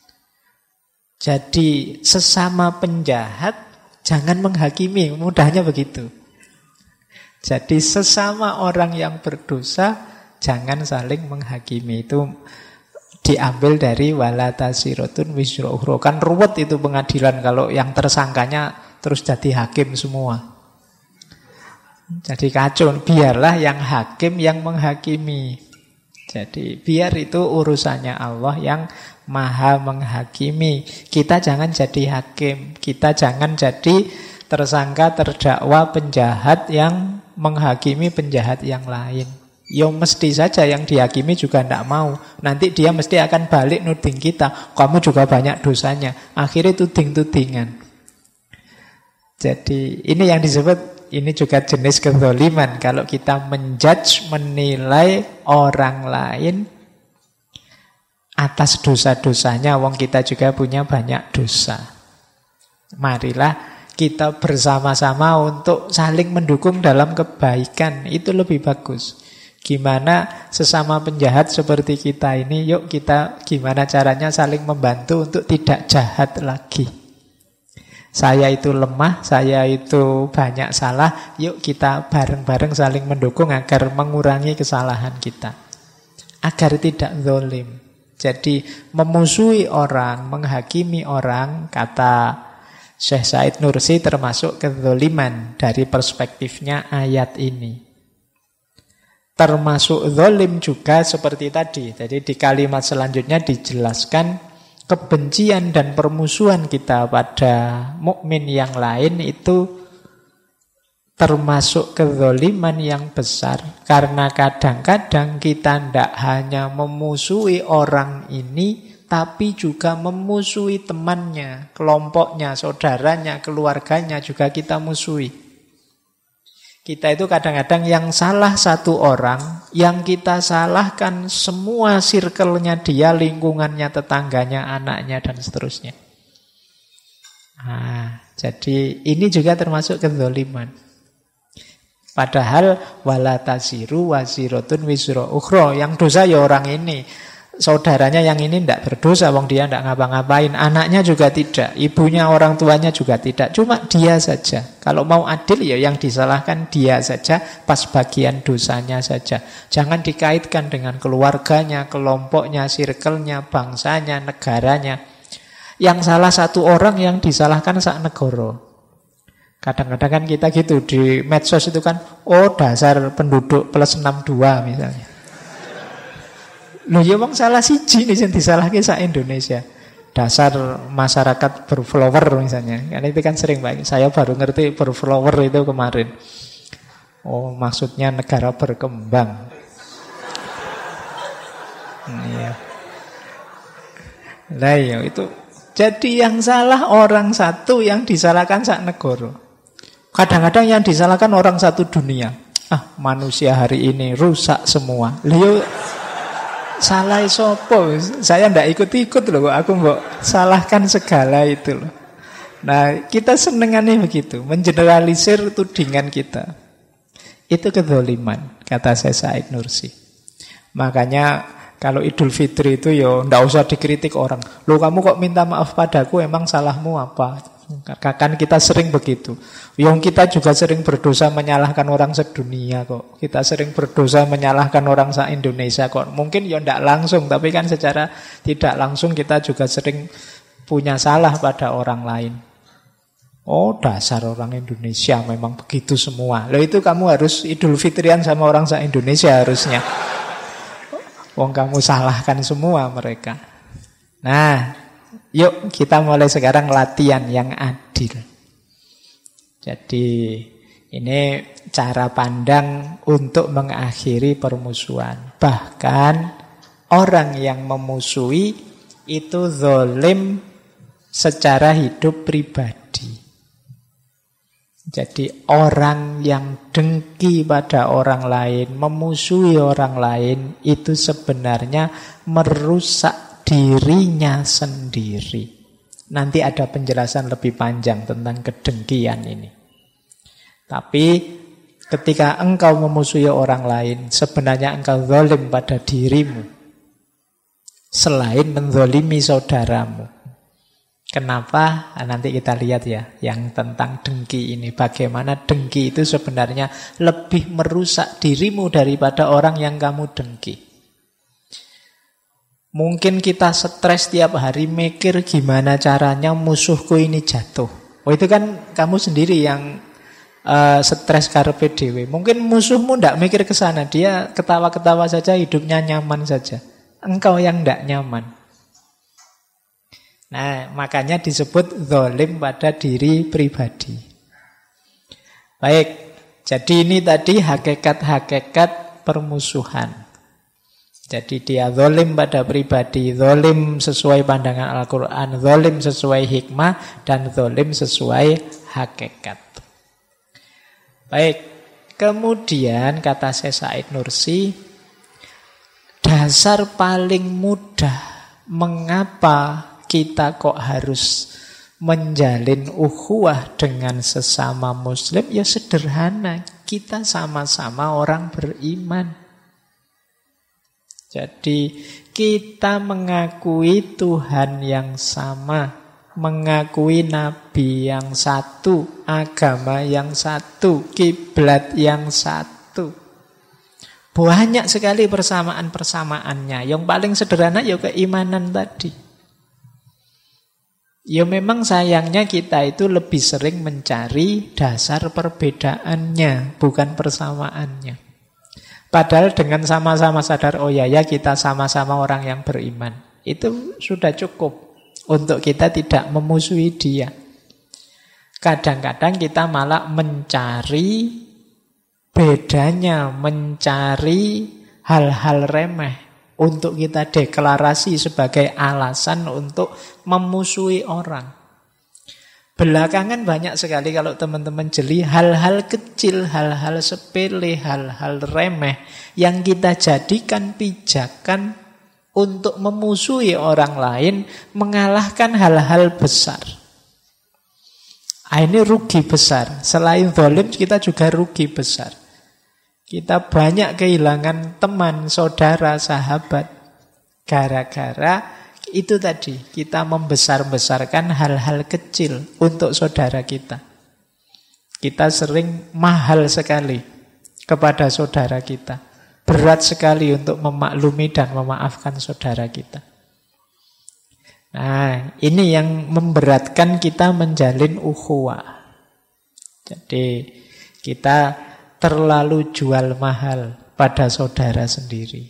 Jadi sesama penjahat jangan menghakimi, mudahnya begitu. Jadi sesama orang yang berdosa jangan saling menghakimi. Itu diambil dari wala tasiratun wizra ukhra. Kan ruwet itu pengadilan kalau yang tersangkanya terus jadi hakim semua. Jadi kacau, biarlah yang hakim yang menghakimi. Jadi biar itu urusannya Allah yang Maha menghakimi. Kita jangan jadi hakim, kita jangan jadi tersangka, terdakwa, penjahat yang menghakimi penjahat yang lain. Ya mesti saja yang dihakimi juga tidak mau. Nanti dia mesti akan balik nuding kita, kamu juga banyak dosanya. Akhirnya tuding-tudingan. Jadi ini yang disebut, ini juga jenis kezaliman. Kalau kita menjudge, menilai orang lain atas dosa-dosanya, wong kita juga punya banyak dosa. Marilah kita bersama-sama untuk saling mendukung dalam kebaikan. Itu lebih bagus. Gimana sesama penjahat seperti kita ini, yuk kita gimana caranya saling membantu untuk tidak jahat lagi. Saya itu lemah, saya itu banyak salah, yuk kita bareng-bareng saling mendukung agar mengurangi kesalahan kita, agar tidak zalim. Jadi memusuhi orang, menghakimi orang, kata Syekh Said Nursi termasuk kezaliman dari perspektifnya ayat ini. Termasuk zalim juga seperti tadi. Jadi di kalimat selanjutnya dijelaskan kebencian dan permusuhan kita pada mukmin yang lain itu termasuk kezaliman yang besar. Karena kadang-kadang kita tidak hanya memusuhi orang ini, tapi juga memusuhi temannya, kelompoknya, saudaranya, keluarganya juga kita musuhi. Kita itu kadang-kadang yang salah satu orang, yang kita salahkan semua circle-nya dia, lingkungannya, tetangganya, anaknya, dan seterusnya. Jadi ini juga termasuk kezaliman. Padahal wala tasiru waziratun wizra ukhra, yang dosa ya orang ini. Saudaranya yang ini tidak berdosa, wong dia tidak ngapa-ngapain. Anaknya juga tidak, ibunya, orang tuanya juga tidak. Cuma dia saja. Kalau mau adil ya yang disalahkan dia saja, pas bagian dosanya saja. Jangan dikaitkan dengan keluarganya, kelompoknya, circle-nya, bangsanya, negaranya. Yang salah satu orang yang disalahkan sak negara. Kadang-kadang kan kita gitu di medsos itu kan, oh dasar penduduk plus 62 misalnya. Loh ya wong salah siji nih yang disalahke sak Indonesia. Dasar masyarakat berflower misalnya. Karena itu kan sering Pak. Saya baru ngerti berflower itu kemarin. Oh, maksudnya negara berkembang. Iya. Lah ya itu. Jadi yang salah orang satu, yang disalahkan sak negara. Kadang-kadang yang disalahkan orang satu dunia. Manusia hari ini rusak semua. Lihat salah sopo, saya ndak ikut-ikut loh, aku mbok salahkan segala itu loh. Nah, kita senengannya begitu, mengeneralisir tudingan kita. Itu kezaliman, kata saya Said Nursi. Makanya kalau Idul Fitri itu ya ndak usah dikritik orang. Loh kamu kok minta maaf padaku, emang salahmu apa? Kan kita sering begitu. Yang kita juga sering berdosa menyalahkan orang sedunia kok. Kita sering berdosa menyalahkan orang se-Indonesia kok. Mungkin ya tidak langsung, tapi kan secara tidak langsung kita juga sering punya salah pada orang lain. Oh dasar orang Indonesia memang begitu semua. Loh itu kamu harus Idul Fitrian sama orang se-Indonesia harusnya. Wong kamu salahkan semua mereka. Nah, yuk kita mulai sekarang latihan yang adil. Jadi ini cara pandang untuk mengakhiri permusuhan. Bahkan orang yang memusuhi itu zalim secara hidup pribadi. Jadi orang yang dengki pada orang lain, memusuhi orang lain, itu sebenarnya merusak dirinya sendiri. Nanti ada penjelasan lebih panjang tentang kedengkian ini. Tapi ketika engkau memusuhi orang lain, sebenarnya engkau zalim pada dirimu, selain menzalimi saudaramu. Kenapa? Nanti kita lihat ya, yang tentang dengki ini. Bagaimana dengki itu sebenarnya lebih merusak dirimu daripada orang yang kamu dengki. Mungkin kita stres tiap hari mikir gimana caranya musuhku ini jatuh. Oh itu kan kamu sendiri yang stres karepe dhewe. Mungkin musuhmu ndak mikir ke sana, dia ketawa-ketawa saja, hidupnya nyaman saja. Engkau yang ndak nyaman. Nah, makanya disebut zalim pada diri pribadi. Baik, jadi ini tadi hakikat-hakikat permusuhan. Jadi dia zalim pada pribadi, zalim sesuai pandangan Al-Quran, zalim sesuai hikmah, dan zalim sesuai hakikat. Baik, kemudian kata Syekh Said Nursi, dasar paling mudah mengapa kita kok harus menjalin ukhuwah dengan sesama muslim, ya sederhana, kita sama-sama orang beriman. Jadi kita mengakui Tuhan yang sama, mengakui Nabi yang satu, agama yang satu, kiblat yang satu. Banyak sekali persamaan-persamaannya. Yang paling sederhana ya keimanan tadi. Ya memang sayangnya kita itu lebih sering mencari dasar perbedaannya, bukan persamaannya. Padahal dengan sama-sama sadar, oh ya kita sama-sama orang yang beriman. Itu sudah cukup untuk kita tidak memusuhi dia. Kadang-kadang kita malah mencari bedanya, mencari hal-hal remeh untuk kita deklarasi sebagai alasan untuk memusuhi orang. Belakangan banyak sekali kalau teman-teman jeli hal-hal kecil, hal-hal sepele, hal-hal remeh yang kita jadikan pijakan untuk memusuhi orang lain, mengalahkan hal-hal besar. Ini rugi besar. Selain zalim, kita juga rugi besar. Kita banyak kehilangan teman, saudara, sahabat. Gara-gara itu tadi, kita membesar-besarkan hal-hal kecil untuk saudara kita. Kita sering mahal sekali kepada saudara kita. Berat sekali untuk memaklumi dan memaafkan saudara kita. Nah, ini yang memberatkan kita menjalin ukhuwah. Jadi, kita terlalu jual mahal pada saudara sendiri.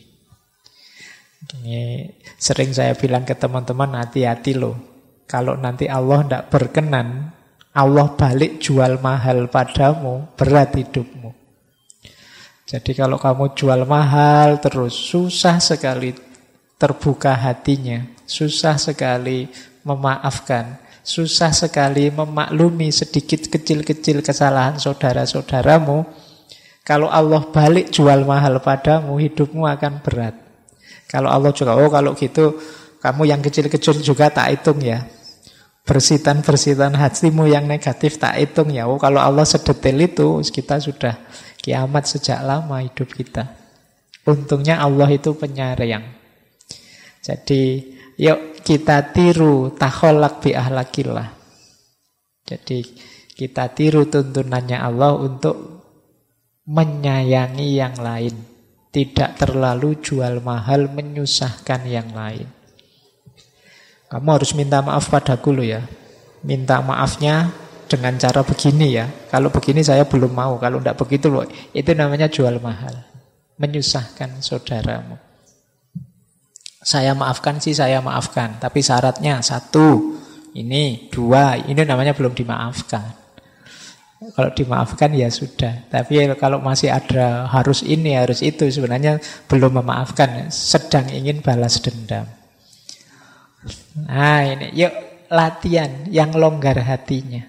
Ini sering saya bilang ke teman-teman, hati-hati loh. Kalau nanti Allah tidak berkenan, Allah balik jual mahal padamu, berat hidupmu. Jadi kalau kamu jual mahal terus, susah sekali terbuka hatinya, susah sekali memaafkan, susah sekali memaklumi sedikit kecil-kecil kesalahan saudara-saudaramu. Kalau Allah balik jual mahal padamu, hidupmu akan berat. Kalau Allah juga, kalau gitu kamu yang kecil-kecil juga tak hitung ya. Bersitan-bersitan hatimu yang negatif tak hitung ya. Kalau Allah sedetail itu, kita sudah kiamat sejak lama hidup kita. Untungnya Allah itu penyayang. Jadi yuk kita tiru takholak bi ahlakillah. Jadi kita tiru tuntunannya Allah untuk menyayangi yang lain, tidak terlalu jual mahal menyusahkan yang lain. Kamu harus minta maaf padaku loh ya. Minta maafnya dengan cara begini ya. Kalau begini saya belum mau, kalau tidak begitu loh. Itu namanya jual mahal, menyusahkan saudaramu. Saya maafkan sih, saya maafkan, tapi syaratnya 1, ini 2, ini namanya belum dimaafkan. Kalau dimaafkan ya sudah. Tapi kalau masih ada harus ini, harus itu, sebenarnya belum memaafkan, sedang ingin balas dendam. Nah ini, yuk latihan yang longgar hatinya.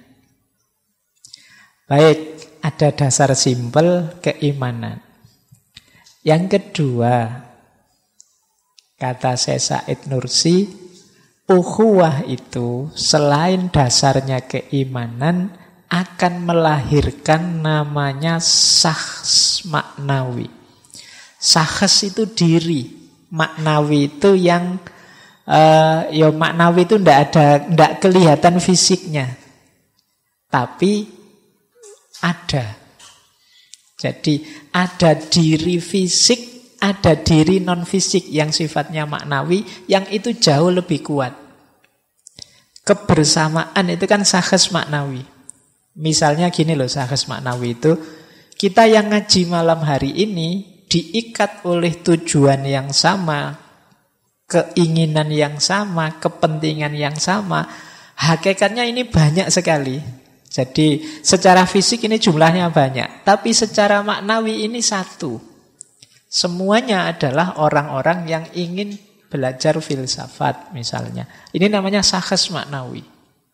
Baik, ada dasar simpel keimanan. Yang kedua, kata Syekh Said Nursi, ukhuwah itu selain dasarnya keimanan akan melahirkan namanya sahs maknawi. Sahs itu diri, maknawi itu yang maknawi itu ndak kelihatan fisiknya, tapi ada. Jadi ada diri fisik, ada diri non fisik yang sifatnya maknawi, yang itu jauh lebih kuat. Kebersamaan itu kan sahs maknawi. Misalnya gini loh, sahas maknawi itu, kita yang ngaji malam hari ini diikat oleh tujuan yang sama, keinginan yang sama, kepentingan yang sama. Hakikatnya ini banyak sekali. Jadi secara fisik ini jumlahnya banyak, tapi secara maknawi ini satu. Semuanya adalah orang-orang yang ingin belajar filsafat misalnya. Ini namanya sahas maknawi.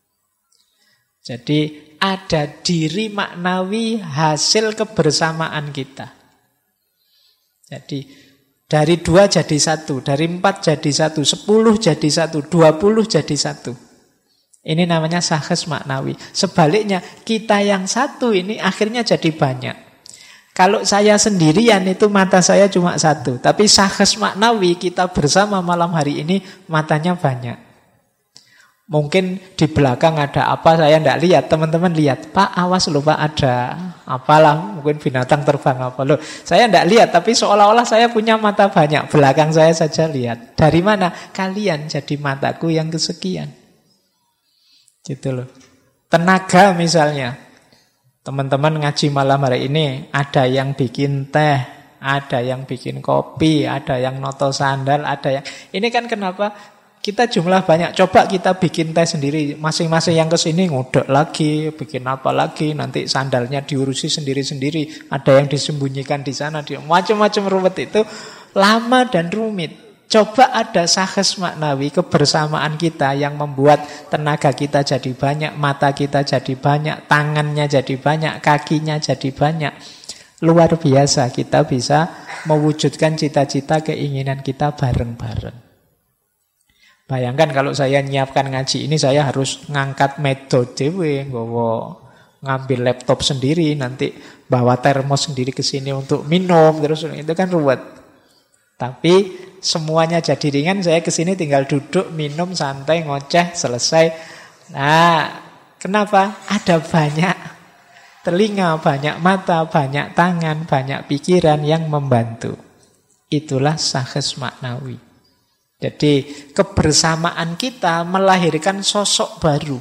Jadi ada diri maknawi hasil kebersamaan kita. Jadi dari 2 jadi 1, dari 4 jadi 1, 10 jadi 1, 20 jadi 1. Ini namanya sahas maknawi. Sebaliknya kita yang satu ini akhirnya jadi banyak. Kalau saya sendirian itu mata saya cuma 1, tapi sahas maknawi kita bersama malam hari ini matanya banyak. Mungkin di belakang ada apa, saya tidak lihat, teman-teman lihat. Pak, awas loh Pak, ada apalah, mungkin binatang terbang apa loh. Saya tidak lihat, tapi seolah-olah saya punya mata banyak. Belakang saya saja lihat. Dari mana? Kalian jadi mataku yang kesekian. Gitu loh. Tenaga misalnya. Teman-teman ngaji malam hari ini, ada yang bikin teh, ada yang bikin kopi, ada yang noto sandal, ada yang... Ini kan kenapa? kita jumlah banyak. Coba kita bikin tes sendiri. Masing-masing yang kesini ngudek lagi, bikin apa lagi. Nanti sandalnya diurusi sendiri-sendiri. Ada yang disembunyikan di sana. Macam-macam ruwet itu lama dan rumit. Coba ada sahes maknawi, kebersamaan kita yang membuat tenaga kita jadi banyak, mata kita jadi banyak, tangannya jadi banyak, kakinya jadi banyak. Luar biasa, kita bisa mewujudkan cita-cita keinginan kita bareng-bareng. Bayangkan kalau saya nyiapkan ngaji ini, saya harus ngangkat metode dewe, ngambil laptop sendiri, nanti bawa termos sendiri ke sini untuk minum, terus itu kan ruwet. Tapi semuanya jadi ringan, saya ke sini tinggal duduk, minum, santai, ngoceh, selesai. Nah, kenapa? Ada banyak telinga, banyak mata, banyak tangan, banyak pikiran yang membantu. Itulah sahes maknawi. Jadi kebersamaan kita melahirkan sosok baru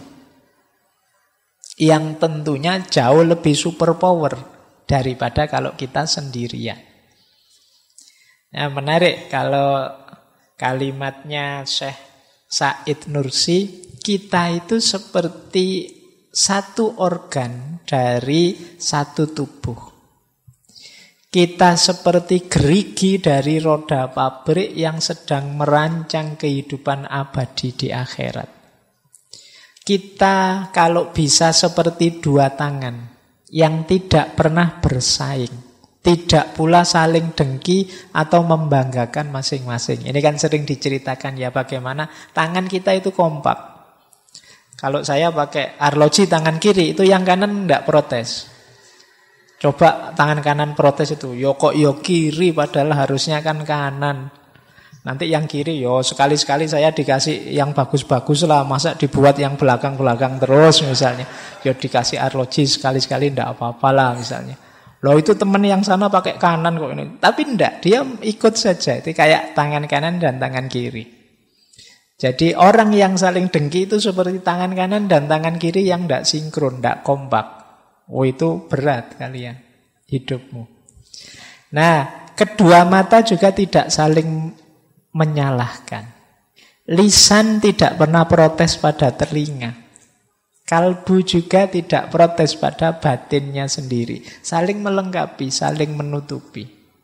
yang tentunya jauh lebih superpower daripada kalau kita sendirian. Nah, menarik kalau kalimatnya Syekh Said Nursi, kita itu seperti satu organ dari satu tubuh. Kita seperti gerigi dari roda pabrik yang sedang merancang kehidupan abadi di akhirat. Kita kalau bisa seperti dua tangan yang tidak pernah bersaing. Tidak pula saling dengki atau membanggakan masing-masing. Ini kan sering diceritakan ya bagaimana tangan kita itu kompak. Kalau saya pakai arloji tangan kiri, itu yang kanan tidak protes. Coba tangan kanan protes itu, yo kok yo kiri padahal harusnya kan kanan. Nanti yang kiri, yo sekali-sekali saya dikasih yang bagus-bagus lah, masa dibuat yang belakang-belakang terus misalnya. Yo dikasih arloji sekali-sekali tidak apa-apa lah misalnya. Loh itu teman yang sana pakai kanan kok ini. Tapi enggak, dia ikut saja. Itu kayak tangan kanan dan tangan kiri. Jadi orang yang saling dengki itu seperti tangan kanan dan tangan kiri yang enggak sinkron, enggak kompak. Oh itu berat kalian hidupmu. Nah, kedua mata juga tidak saling menyalahkan. Lisan tidak pernah protes pada telinga. Kalbu juga tidak protes pada batinnya sendiri. Saling melengkapi, saling menutupi.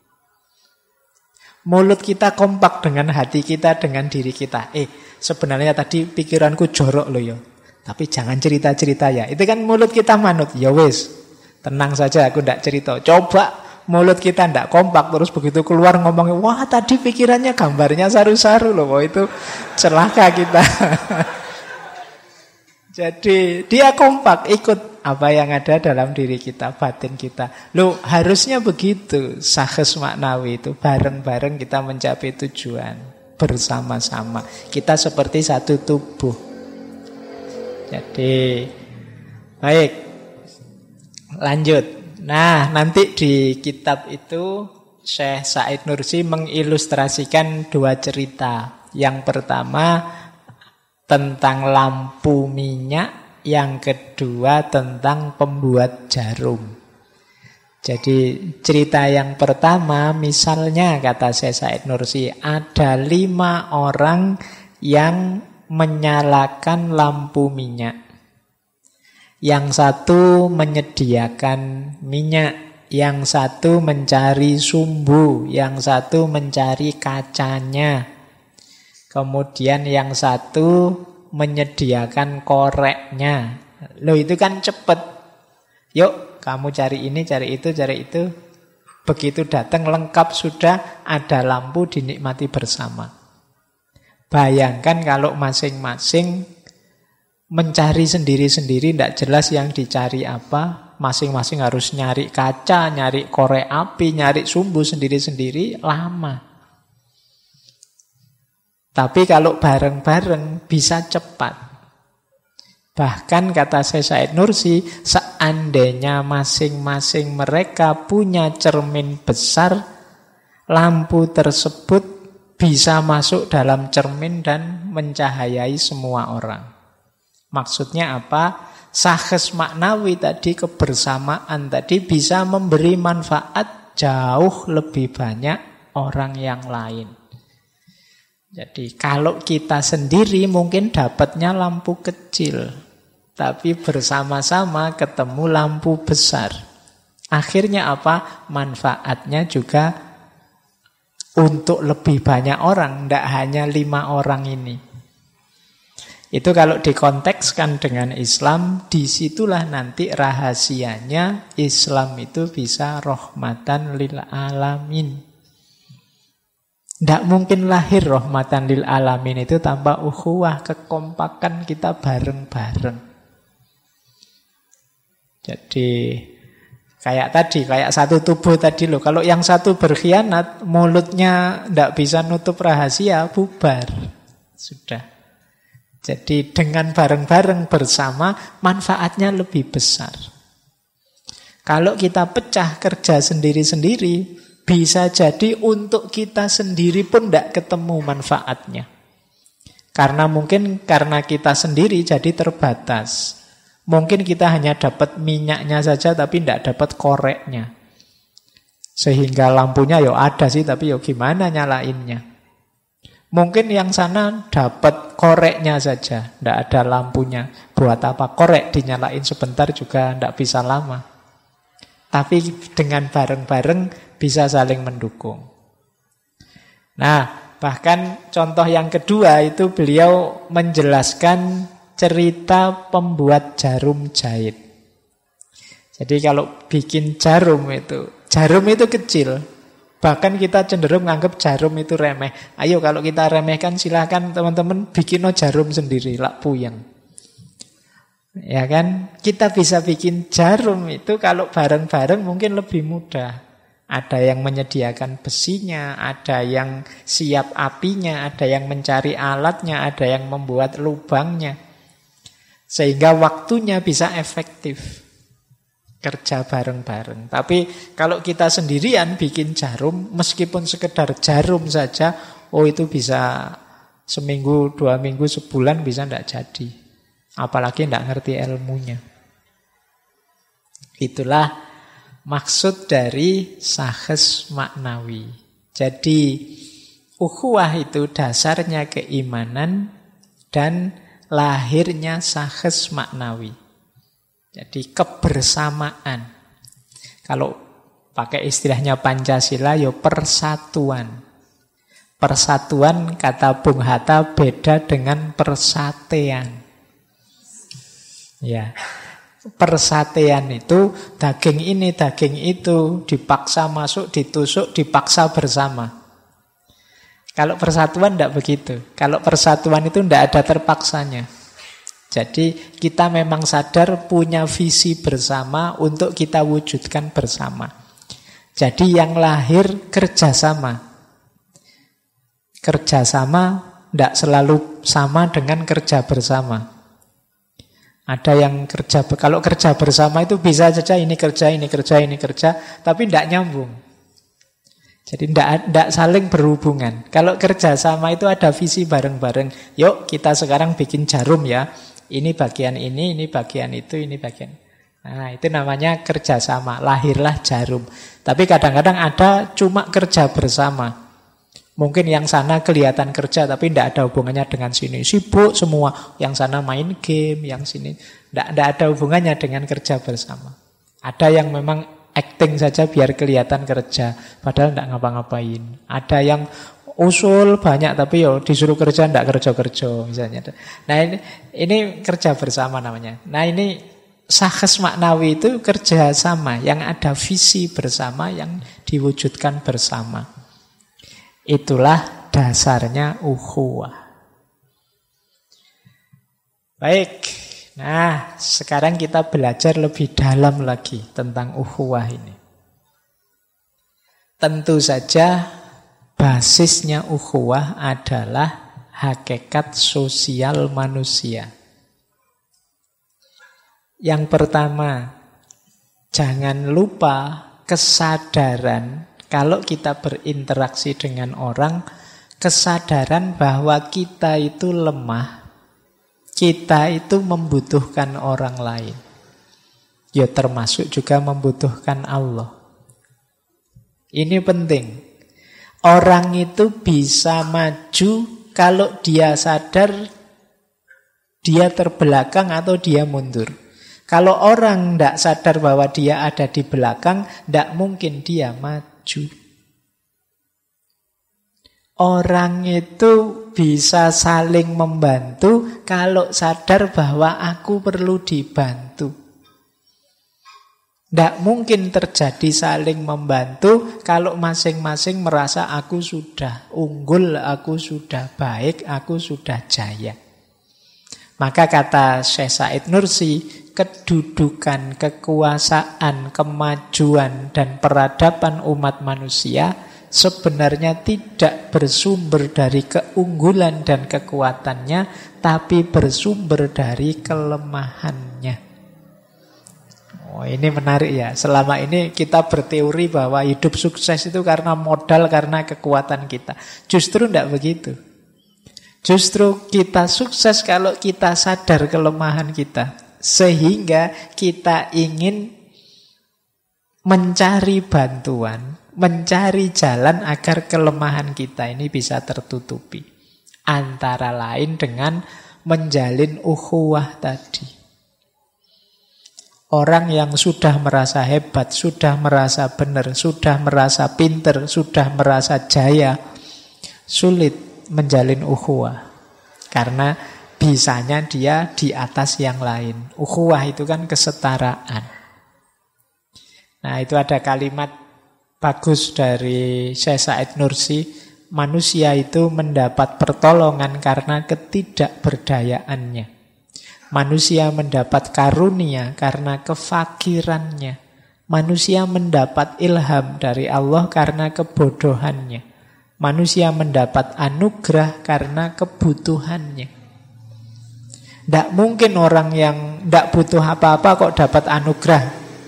Mulut kita kompak dengan hati kita, dengan diri kita. Sebenarnya tadi pikiranku jorok loh ya. Tapi jangan cerita-cerita ya. Itu kan mulut kita manut. Ya wis, tenang saja aku tidak cerita. Coba mulut kita tidak kompak, terus begitu keluar ngomongnya, wah tadi pikirannya gambarnya saru-saru loh. Wah itu celaka kita. Jadi dia kompak, ikut apa yang ada dalam diri kita, batin kita. Loh harusnya begitu, sahes maknawi itu bareng-bareng kita mencapai tujuan bersama-sama. Kita seperti satu tubuh. Jadi baik, lanjut. Nah nanti di kitab itu Syekh Said Nursi mengilustrasikan dua cerita. Yang pertama tentang lampu minyak, yang kedua tentang pembuat jarum. Jadi cerita yang pertama, misalnya kata Syekh Said Nursi, ada 5 orang yang menyalakan lampu minyak. Yang satu menyediakan minyak, yang satu mencari sumbu, yang satu mencari kacanya. Kemudian yang satu menyediakan koreknya. Loh itu kan cepet. Yuk kamu cari ini, cari itu, cari itu. Begitu datang lengkap sudah, ada lampu dinikmati bersama. Bayangkan kalau masing-masing mencari sendiri-sendiri, tidak jelas yang dicari apa. Masing-masing harus nyari kaca, nyari korek api, nyari sumbu sendiri-sendiri, lama. Tapi kalau bareng-bareng bisa cepat. Bahkan kata Syekh Said Nursi, seandainya masing-masing mereka punya cermin besar, lampu tersebut bisa masuk dalam cermin dan mencahayai semua orang. Maksudnya apa? Sahes maknawi tadi, kebersamaan tadi bisa memberi manfaat jauh lebih banyak orang yang lain. Jadi kalau kita sendiri mungkin dapatnya lampu kecil, tapi bersama-sama ketemu lampu besar. Akhirnya apa? Manfaatnya juga untuk lebih banyak orang, tidak hanya 5 orang ini. Itu kalau dikontekskan dengan Islam, disitulah nanti rahasianya Islam itu bisa rahmatan lil alamin. Tidak mungkin lahir rahmatan lil alamin itu tanpa ukhuwah, kekompakan kita bareng-bareng. Jadi kayak satu tubuh tadi loh. Kalau yang satu berkhianat, mulutnya tidak bisa nutup rahasia, bubar. Sudah. Jadi dengan bareng-bareng bersama, manfaatnya lebih besar. Kalau kita pecah kerja sendiri-sendiri, bisa jadi untuk kita sendiri pun tidak ketemu manfaatnya. Karena kita sendiri jadi terbatas. Mungkin kita hanya dapat minyaknya saja tapi tidak dapat koreknya. Sehingga lampunya ada sih tapi gimana nyalainnya. Mungkin yang sana dapat koreknya saja, tidak ada lampunya. Buat apa? Korek dinyalain sebentar juga tidak bisa lama. Tapi dengan bareng-bareng bisa saling mendukung. Nah, bahkan contoh yang kedua itu beliau menjelaskan cerita pembuat jarum jahit. Jadi kalau bikin jarum itu kecil. Bahkan kita cenderung menganggap jarum itu remeh. Ayo kalau kita remehkan silakan teman-teman bikin jarum sendiri, lak puyeng. Ya kan? Kita bisa bikin jarum itu kalau bareng-bareng mungkin lebih mudah. Ada yang menyediakan besinya, ada yang siap apinya, ada yang mencari alatnya, ada yang membuat lubangnya. Sehingga waktunya bisa efektif. Kerja bareng-bareng. Tapi kalau kita sendirian bikin jarum, meskipun sekedar jarum saja, itu bisa seminggu, 2 minggu, sebulan bisa tidak jadi. Apalagi tidak ngerti ilmunya. Itulah maksud dari sakhes maknawi. Jadi ukhuwah itu dasarnya keimanan dan lahirnya sakhes maknawi. Jadi kebersamaan. Kalau pakai istilahnya Pancasila persatuan. Persatuan kata Bung Hatta beda dengan persatean. Ya, persatean itu daging ini, daging itu dipaksa masuk, ditusuk, dipaksa bersama. Kalau persatuan tidak begitu. Kalau persatuan itu tidak ada terpaksanya. Jadi kita memang sadar punya visi bersama untuk kita wujudkan bersama. Jadi yang lahir kerjasama. Kerjasama tidak selalu sama dengan kerja bersama. Ada yang kalau kerja bersama itu bisa saja ini kerja, tapi tidak nyambung. Jadi tidak saling berhubungan. Kalau kerja sama itu ada visi bareng-bareng. Yuk kita sekarang bikin jarum ya. Ini bagian ini bagian itu, ini bagian. Nah itu namanya kerja sama. Lahirlah jarum. Tapi kadang-kadang ada cuma kerja bersama. Mungkin yang sana kelihatan kerja tapi tidak ada hubungannya dengan sini. Sibuk semua. Yang sana main game, yang sini tidak ada hubungannya dengan kerja bersama. Ada yang memang acting saja biar kelihatan kerja, padahal tidak ngapa-ngapain. Ada yang usul banyak tapi disuruh kerja tidak kerja-kerja misalnya. Nah ini kerja bersama namanya. Nah ini sakhes maknawi itu kerja sama yang ada visi bersama yang diwujudkan bersama. Itulah dasarnya ukhuwah. Baik, nah sekarang kita belajar lebih dalam lagi tentang ukhuwah ini. Tentu saja basisnya ukhuwah adalah hakikat sosial manusia. Yang pertama, jangan lupa kesadaran. Kalau kita berinteraksi dengan orang, kesadaran bahwa kita itu lemah, kita itu membutuhkan orang lain. Ya termasuk juga membutuhkan Allah. Ini penting. Orang itu bisa maju kalau dia sadar dia terbelakang atau dia mundur. Kalau orang tidak sadar bahwa dia ada di belakang, tidak mungkin dia maju. Orang itu bisa saling membantu kalau sadar bahwa aku perlu dibantu. Tidak mungkin terjadi saling membantu kalau masing-masing merasa aku sudah unggul, aku sudah baik, aku sudah jaya. Maka kata Syekh Said Nursi, kedudukan, kekuasaan, kemajuan, dan peradaban umat manusia sebenarnya tidak bersumber dari keunggulan dan kekuatannya, tapi bersumber dari kelemahannya. Oh, ini menarik ya. Selama ini kita berteori bahwa hidup sukses itu karena modal, karena kekuatan kita. Justru tidak begitu. Justru kita sukses kalau kita sadar kelemahan kita. Sehingga kita ingin mencari bantuan, mencari jalan agar kelemahan kita ini bisa tertutupi. Antara lain dengan menjalin ukhuwah tadi. Orang yang sudah merasa hebat, sudah merasa benar, sudah merasa pinter, sudah merasa jaya, sulit menjalin ukhuwah. Karena bisanya dia di atas yang lain. Ukhuwah itu kan kesetaraan. Nah, itu ada kalimat bagus dari Syekh Said Nursi. Manusia itu mendapat pertolongan karena ketidakberdayaannya. Manusia mendapat karunia karena kefakirannya. Manusia mendapat ilham dari Allah karena kebodohannya. Manusia mendapat anugerah karena kebutuhannya. Tidak mungkin orang yang tidak butuh apa-apa kok dapat anugerah.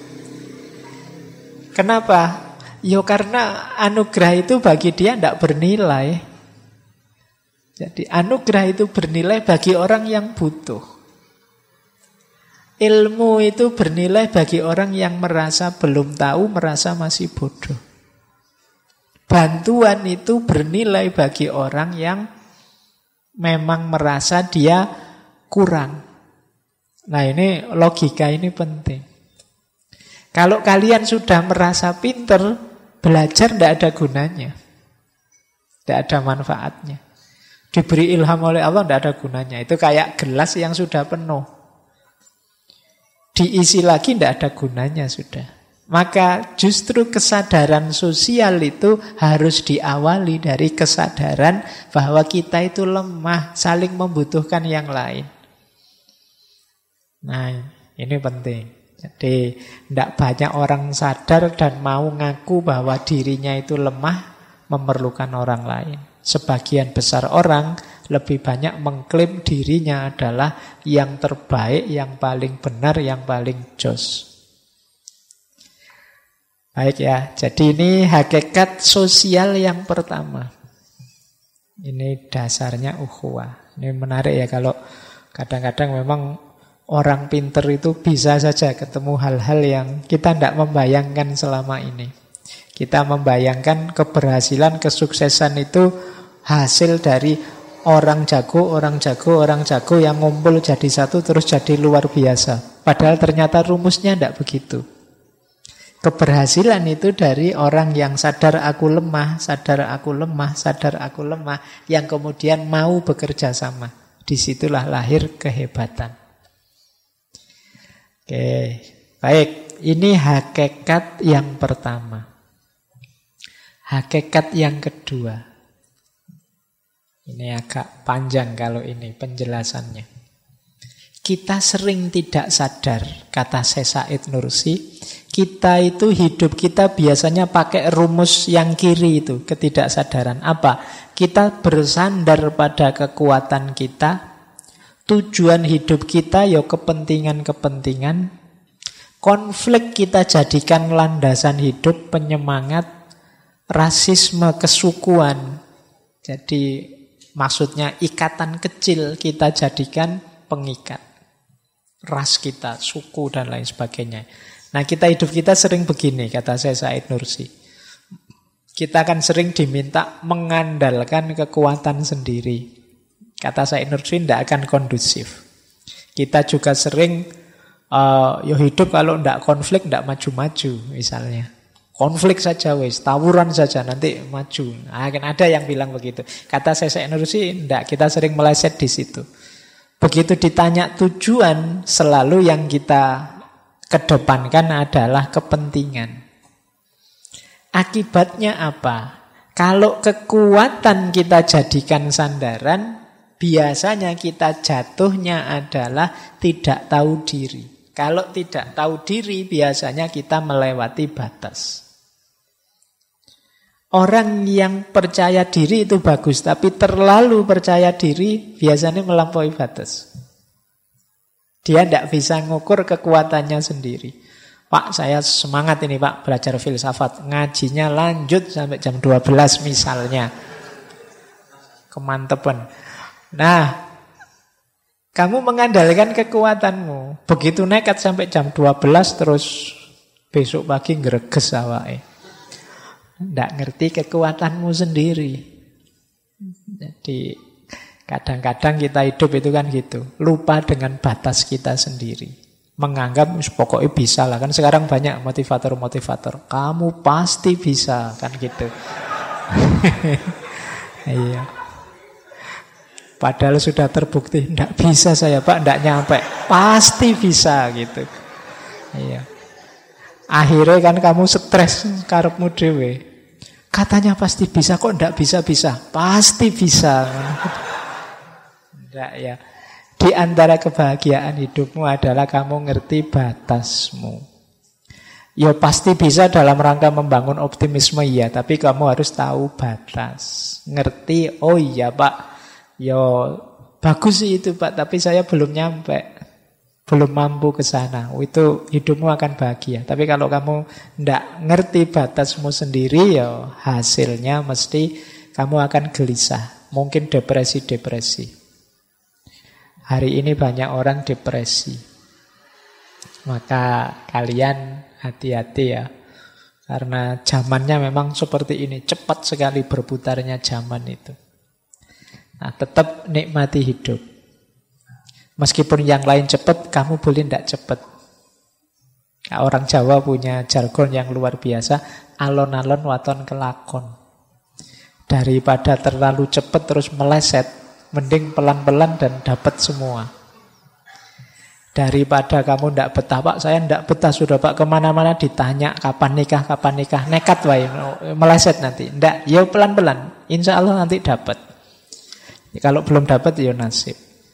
Kenapa? Ya karena anugerah itu bagi dia tidak bernilai. Jadi anugerah itu bernilai bagi orang yang butuh. Ilmu itu bernilai bagi orang yang merasa belum tahu, merasa masih bodoh. Bantuan itu bernilai bagi orang yang memang merasa dia kurang. Nah, ini logika ini penting. Kalau kalian sudah merasa pinter, belajar tidak ada gunanya. Tidak ada manfaatnya. Diberi ilham oleh Allah tidak ada gunanya. Itu kayak gelas yang sudah penuh. Diisi lagi tidak ada gunanya sudah. Maka justru kesadaran sosial itu harus diawali dari kesadaran bahwa kita itu lemah, saling membutuhkan yang lain. Nah, ini penting. Jadi, tidak banyak orang sadar dan mau ngaku bahwa dirinya itu lemah, memerlukan orang lain. Sebagian besar orang lebih banyak mengklaim dirinya adalah yang terbaik, yang paling benar, yang paling jos. Baik ya, jadi ini hakikat sosial yang pertama. Ini dasarnya ukhuwah. Ini menarik ya kalau kadang-kadang memang orang pinter itu bisa saja ketemu hal-hal yang kita tidak membayangkan selama ini. Kita membayangkan keberhasilan, kesuksesan itu hasil dari orang jago yang ngumpul jadi satu terus jadi luar biasa. Padahal ternyata rumusnya tidak begitu. Keberhasilan itu dari orang yang sadar aku lemah, yang kemudian mau bekerja sama. Disitulah lahir kehebatan. Oke, baik. Ini hakikat yang pertama. Hakikat yang kedua. Ini agak panjang kalau ini penjelasannya. Kita sering tidak sadar, kata Syekh Said Nursi, kita itu hidup kita biasanya pakai rumus yang kiri itu, ketidaksadaran. Apa? Kita bersandar pada kekuatan kita, tujuan hidup kita ya kepentingan-kepentingan, konflik kita jadikan landasan hidup, penyemangat, rasisme, kesukuan. Jadi maksudnya ikatan kecil kita jadikan pengikat. Ras kita, suku dan lain sebagainya. Nah, hidup kita sering begini, kata Syekh Said Nursi. Kita akan sering diminta mengandalkan kekuatan sendiri. Kata Syed Nursi tidak akan kondusif. Kita juga sering hidup kalau tidak konflik, tidak maju-maju misalnya. Konflik saja wis, tawuran saja nanti maju. Akan ada yang bilang begitu. Kata Syed Nursi, tidak, kita sering meleset di situ. Begitu ditanya tujuan, selalu yang kita kedepankan adalah kepentingan. Akibatnya apa? Kalau kekuatan kita jadikan sandaran, biasanya kita jatuhnya adalah tidak tahu diri. Kalau tidak tahu diri, biasanya kita melewati batas. Orang yang percaya diri itu bagus, tapi terlalu percaya diri biasanya melampaui batas. Dia tidak bisa ngukur kekuatannya sendiri. Pak, saya semangat ini Pak, belajar filsafat. Ngajinya lanjut sampai jam 12 misalnya. Kemantepan. Nah, kamu mengandalkan kekuatanmu. Begitu nekat sampai jam 12 terus besok pagi greges awake. Tidak ngerti kekuatanmu sendiri. Jadi kadang-kadang kita hidup itu kan gitu. Lupa dengan batas kita sendiri. Menganggap pokoknya bisa lah. Kan sekarang banyak motivator-motivator. Kamu pasti bisa. Kan gitu. Iya. Padahal sudah terbukti. Tidak bisa saya Pak, tidak nyampe. Pasti bisa gitu. Iya. Akhirnya kan kamu stres karepmu dhewe. Katanya pasti bisa, kok ndak bisa-bisa? Pasti bisa. Ndak ya. Di antara kebahagiaan hidupmu adalah kamu ngerti batasmu. Ya pasti bisa dalam rangka membangun optimisme ya, tapi kamu harus tahu batas. Ngerti, oh iya Pak, ya bagus sih itu Pak, tapi saya belum nyampe. Belum mampu ke sana, itu hidupmu akan bahagia. Tapi kalau kamu tidak ngerti batasmu sendiri, ya hasilnya mesti kamu akan gelisah. Mungkin depresi-depresi. Hari ini banyak orang depresi. Maka kalian hati-hati ya. Karena zamannya memang seperti ini. Cepat sekali berputarnya zaman itu. Nah, tetap nikmati hidup. Meskipun yang lain cepat, kamu boleh tidak cepat. Orang Jawa punya jargon yang luar biasa, alon-alon waton kelakon. Daripada terlalu cepat terus meleset, mending pelan-pelan dan dapat semua. Daripada kamu tidak betah, Pak, saya tidak betah sudah Pak, kemana-mana ditanya kapan nikah, nekat wae, meleset nanti. Tidak, ya pelan-pelan, insya Allah nanti dapat. Kalau belum dapat, ya nasib.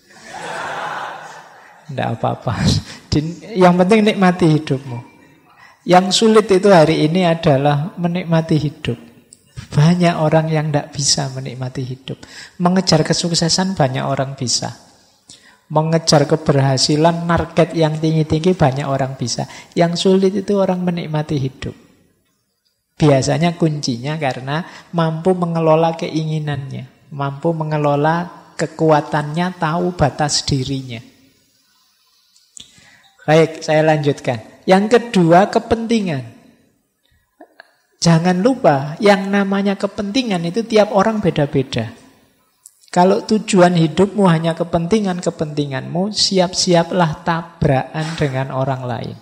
Tidak apa-apa. Yang penting nikmati hidupmu. Yang sulit itu hari ini adalah menikmati hidup. Banyak orang yang tidak bisa menikmati hidup. Mengejar kesuksesan banyak orang bisa. Mengejar keberhasilan, target yang tinggi-tinggi banyak orang bisa. Yang sulit itu orang menikmati hidup. Biasanya kuncinya karena mampu mengelola keinginannya. Mampu mengelola kekuatannya, tahu batas dirinya. Baik, saya lanjutkan. Yang kedua, kepentingan. Jangan lupa, yang namanya kepentingan itu tiap orang beda-beda. Kalau tujuan hidupmu hanya kepentinganmu, siap-siaplah tabrakan dengan orang lain.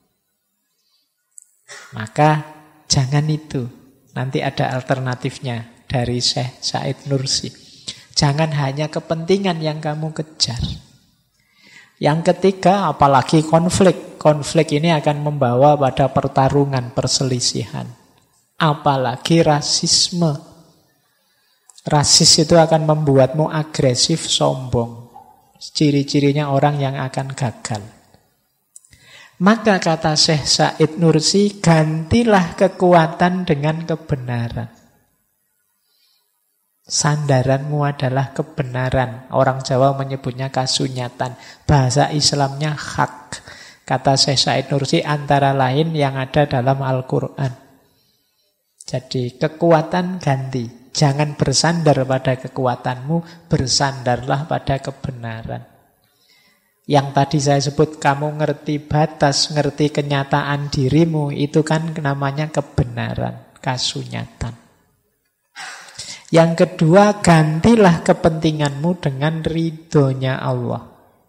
Maka jangan itu. Nanti ada alternatifnya dari Syekh Syed Nursi. Jangan hanya kepentingan yang kamu kejar. Yang ketiga, apalagi konflik. Konflik ini akan membawa pada pertarungan, perselisihan. Apalagi rasisme. Rasis itu akan membuatmu agresif, sombong. Ciri-cirinya orang yang akan gagal. Maka kata Syekh Syed Nursi, gantilah kekuatan dengan kebenaran. Sandaranmu adalah kebenaran. Orang Jawa menyebutnya kasunyatan. Bahasa Islamnya hak. Kata Syekh Syed Nursi, antara lain yang ada dalam Al-Quran. Jadi kekuatan ganti. Jangan bersandar pada kekuatanmu, bersandarlah pada kebenaran. Yang tadi saya sebut, kamu ngerti batas, ngerti kenyataan dirimu, itu kan namanya kebenaran, kasunyatan. Yang kedua, gantilah kepentinganmu dengan ridhonya Allah.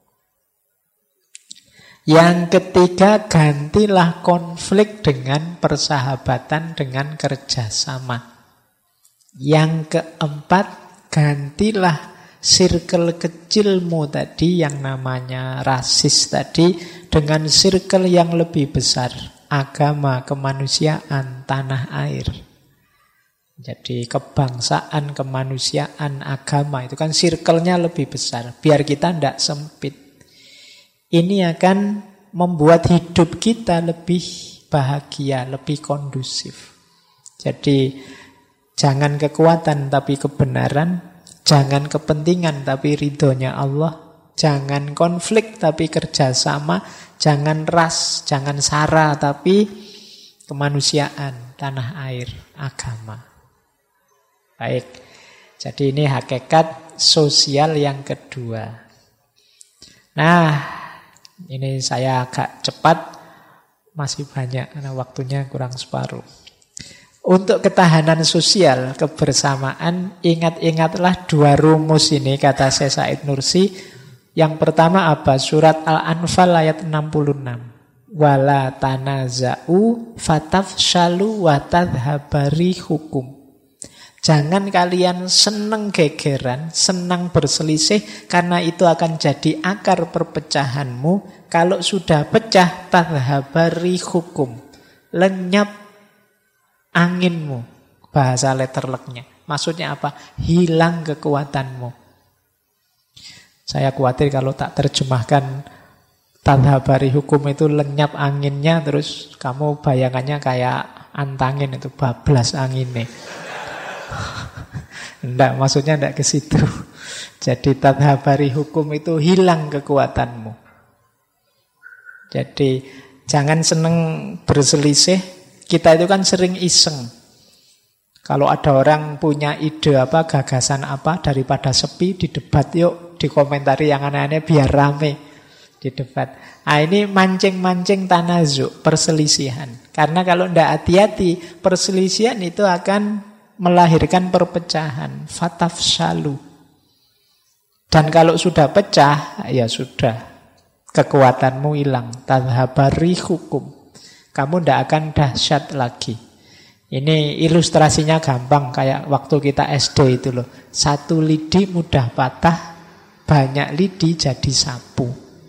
Yang ketiga, gantilah konflik dengan persahabatan, dengan kerjasama. Yang keempat, gantilah circle kecilmu tadi yang namanya rasis tadi dengan circle yang lebih besar, agama, kemanusiaan, tanah air. Jadi kebangsaan, kemanusiaan, agama itu kan circle-nya lebih besar, biar kita tidak sempit. Ini akan membuat hidup kita lebih bahagia, lebih kondusif. Jadi jangan kekuatan tapi kebenaran, jangan kepentingan tapi ridhonya Allah, jangan konflik tapi kerjasama, jangan ras, jangan sara tapi kemanusiaan, tanah air, agama. Baik, jadi ini hakikat sosial yang kedua. Nah, ini saya agak cepat, masih banyak karena waktunya kurang separuh. Untuk ketahanan sosial, kebersamaan, ingat-ingatlah dua rumus ini, kata Syekh Said Nursi. Yang pertama apa? Surat Al-Anfal ayat 66. Wala tanaza'u fatafshalu wa tadhhabari hukum. Jangan kalian senang gegeran, senang berselisih, karena itu akan jadi akar perpecahanmu. Kalau sudah pecah, tadhhabari hukum, lenyap anginmu, bahasa letterleknya. Maksudnya apa? Hilang kekuatanmu. Saya khawatir kalau tak terjemahkan tadhhabari hukum itu lenyap anginnya, terus kamu bayangannya kayak antangin itu, bablas anginnya. Enggak, maksudnya enggak ke situ. Jadi tadhhabari hukum itu hilang kekuatanmu. Jadi jangan seneng berselisih. Kita itu kan sering iseng. Kalau ada orang punya ide apa, gagasan apa, daripada sepi di debat, yuk dikomentari yang aneh-aneh biar rame di debat. Nah, ini mancing-mancing tanazuk, perselisihan. Karena kalau tidak hati-hati, perselisihan itu akan melahirkan perpecahan, fatafshalu. Dan kalau sudah pecah, ya sudah, kekuatanmu hilang, tadhhabari hukum. Kamu tidak akan dahsyat lagi. Ini ilustrasinya gampang, kayak waktu kita SD itu loh. Satu lidi mudah patah, banyak lidi jadi sapu.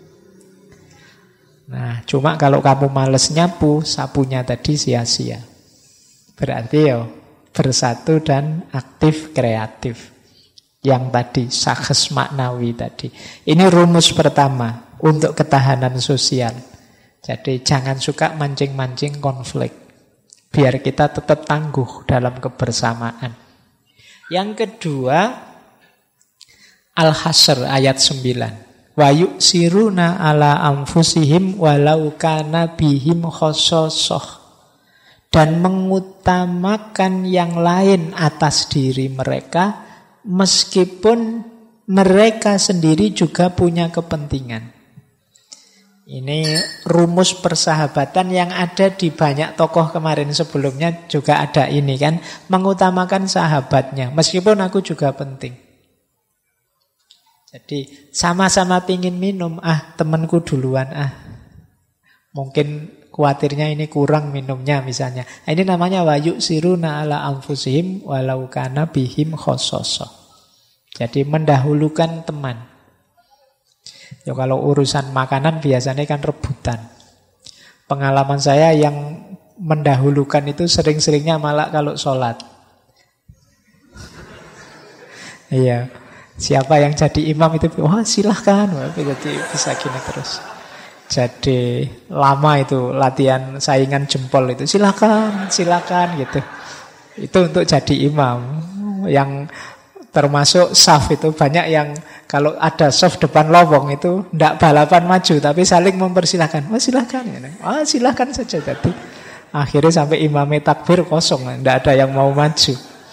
Nah, cuma kalau kamu males nyapu, sapunya tadi sia-sia. Berarti ya bersatu dan aktif kreatif. Yang tadi, sakhs maknawi tadi. Ini rumus pertama untuk ketahanan sosial. Jadi jangan suka mancing-mancing konflik. Biar kita tetap tangguh dalam kebersamaan. Yang kedua, Al-Hasr ayat 9. Wa yu'siruna ala anfusihim walau kana bihim khososoh. Dan mengutamakan yang lain atas diri mereka, meskipun mereka sendiri juga punya kepentingan. Ini rumus persahabatan yang ada di banyak tokoh kemarin sebelumnya juga ada ini kan. Mengutamakan sahabatnya, meskipun aku juga penting. Jadi sama-sama pingin minum, temanku duluan, mungkin khawatirnya ini kurang minumnya misalnya. Ini namanya wa yu'siruna ala anfusihim walau kana bihim khososoh. Jadi mendahulukan teman. Ya kalau urusan makanan biasanya kan rebutan. Pengalaman saya yang mendahulukan itu sering-seringnya malah kalau sholat. Iya. Siapa yang jadi imam itu, wah silahkan. Jadi bisa gini terus. Jadi lama itu latihan saingan jempol itu. Silakan gitu. Itu untuk jadi imam. Yang termasuk saf itu banyak yang kalau ada saf depan lowong itu tidak balapan maju tapi saling mempersilahkan. Silahkan saja. Jadi akhirnya sampai imamnya takbir kosong, tidak ada yang mau maju.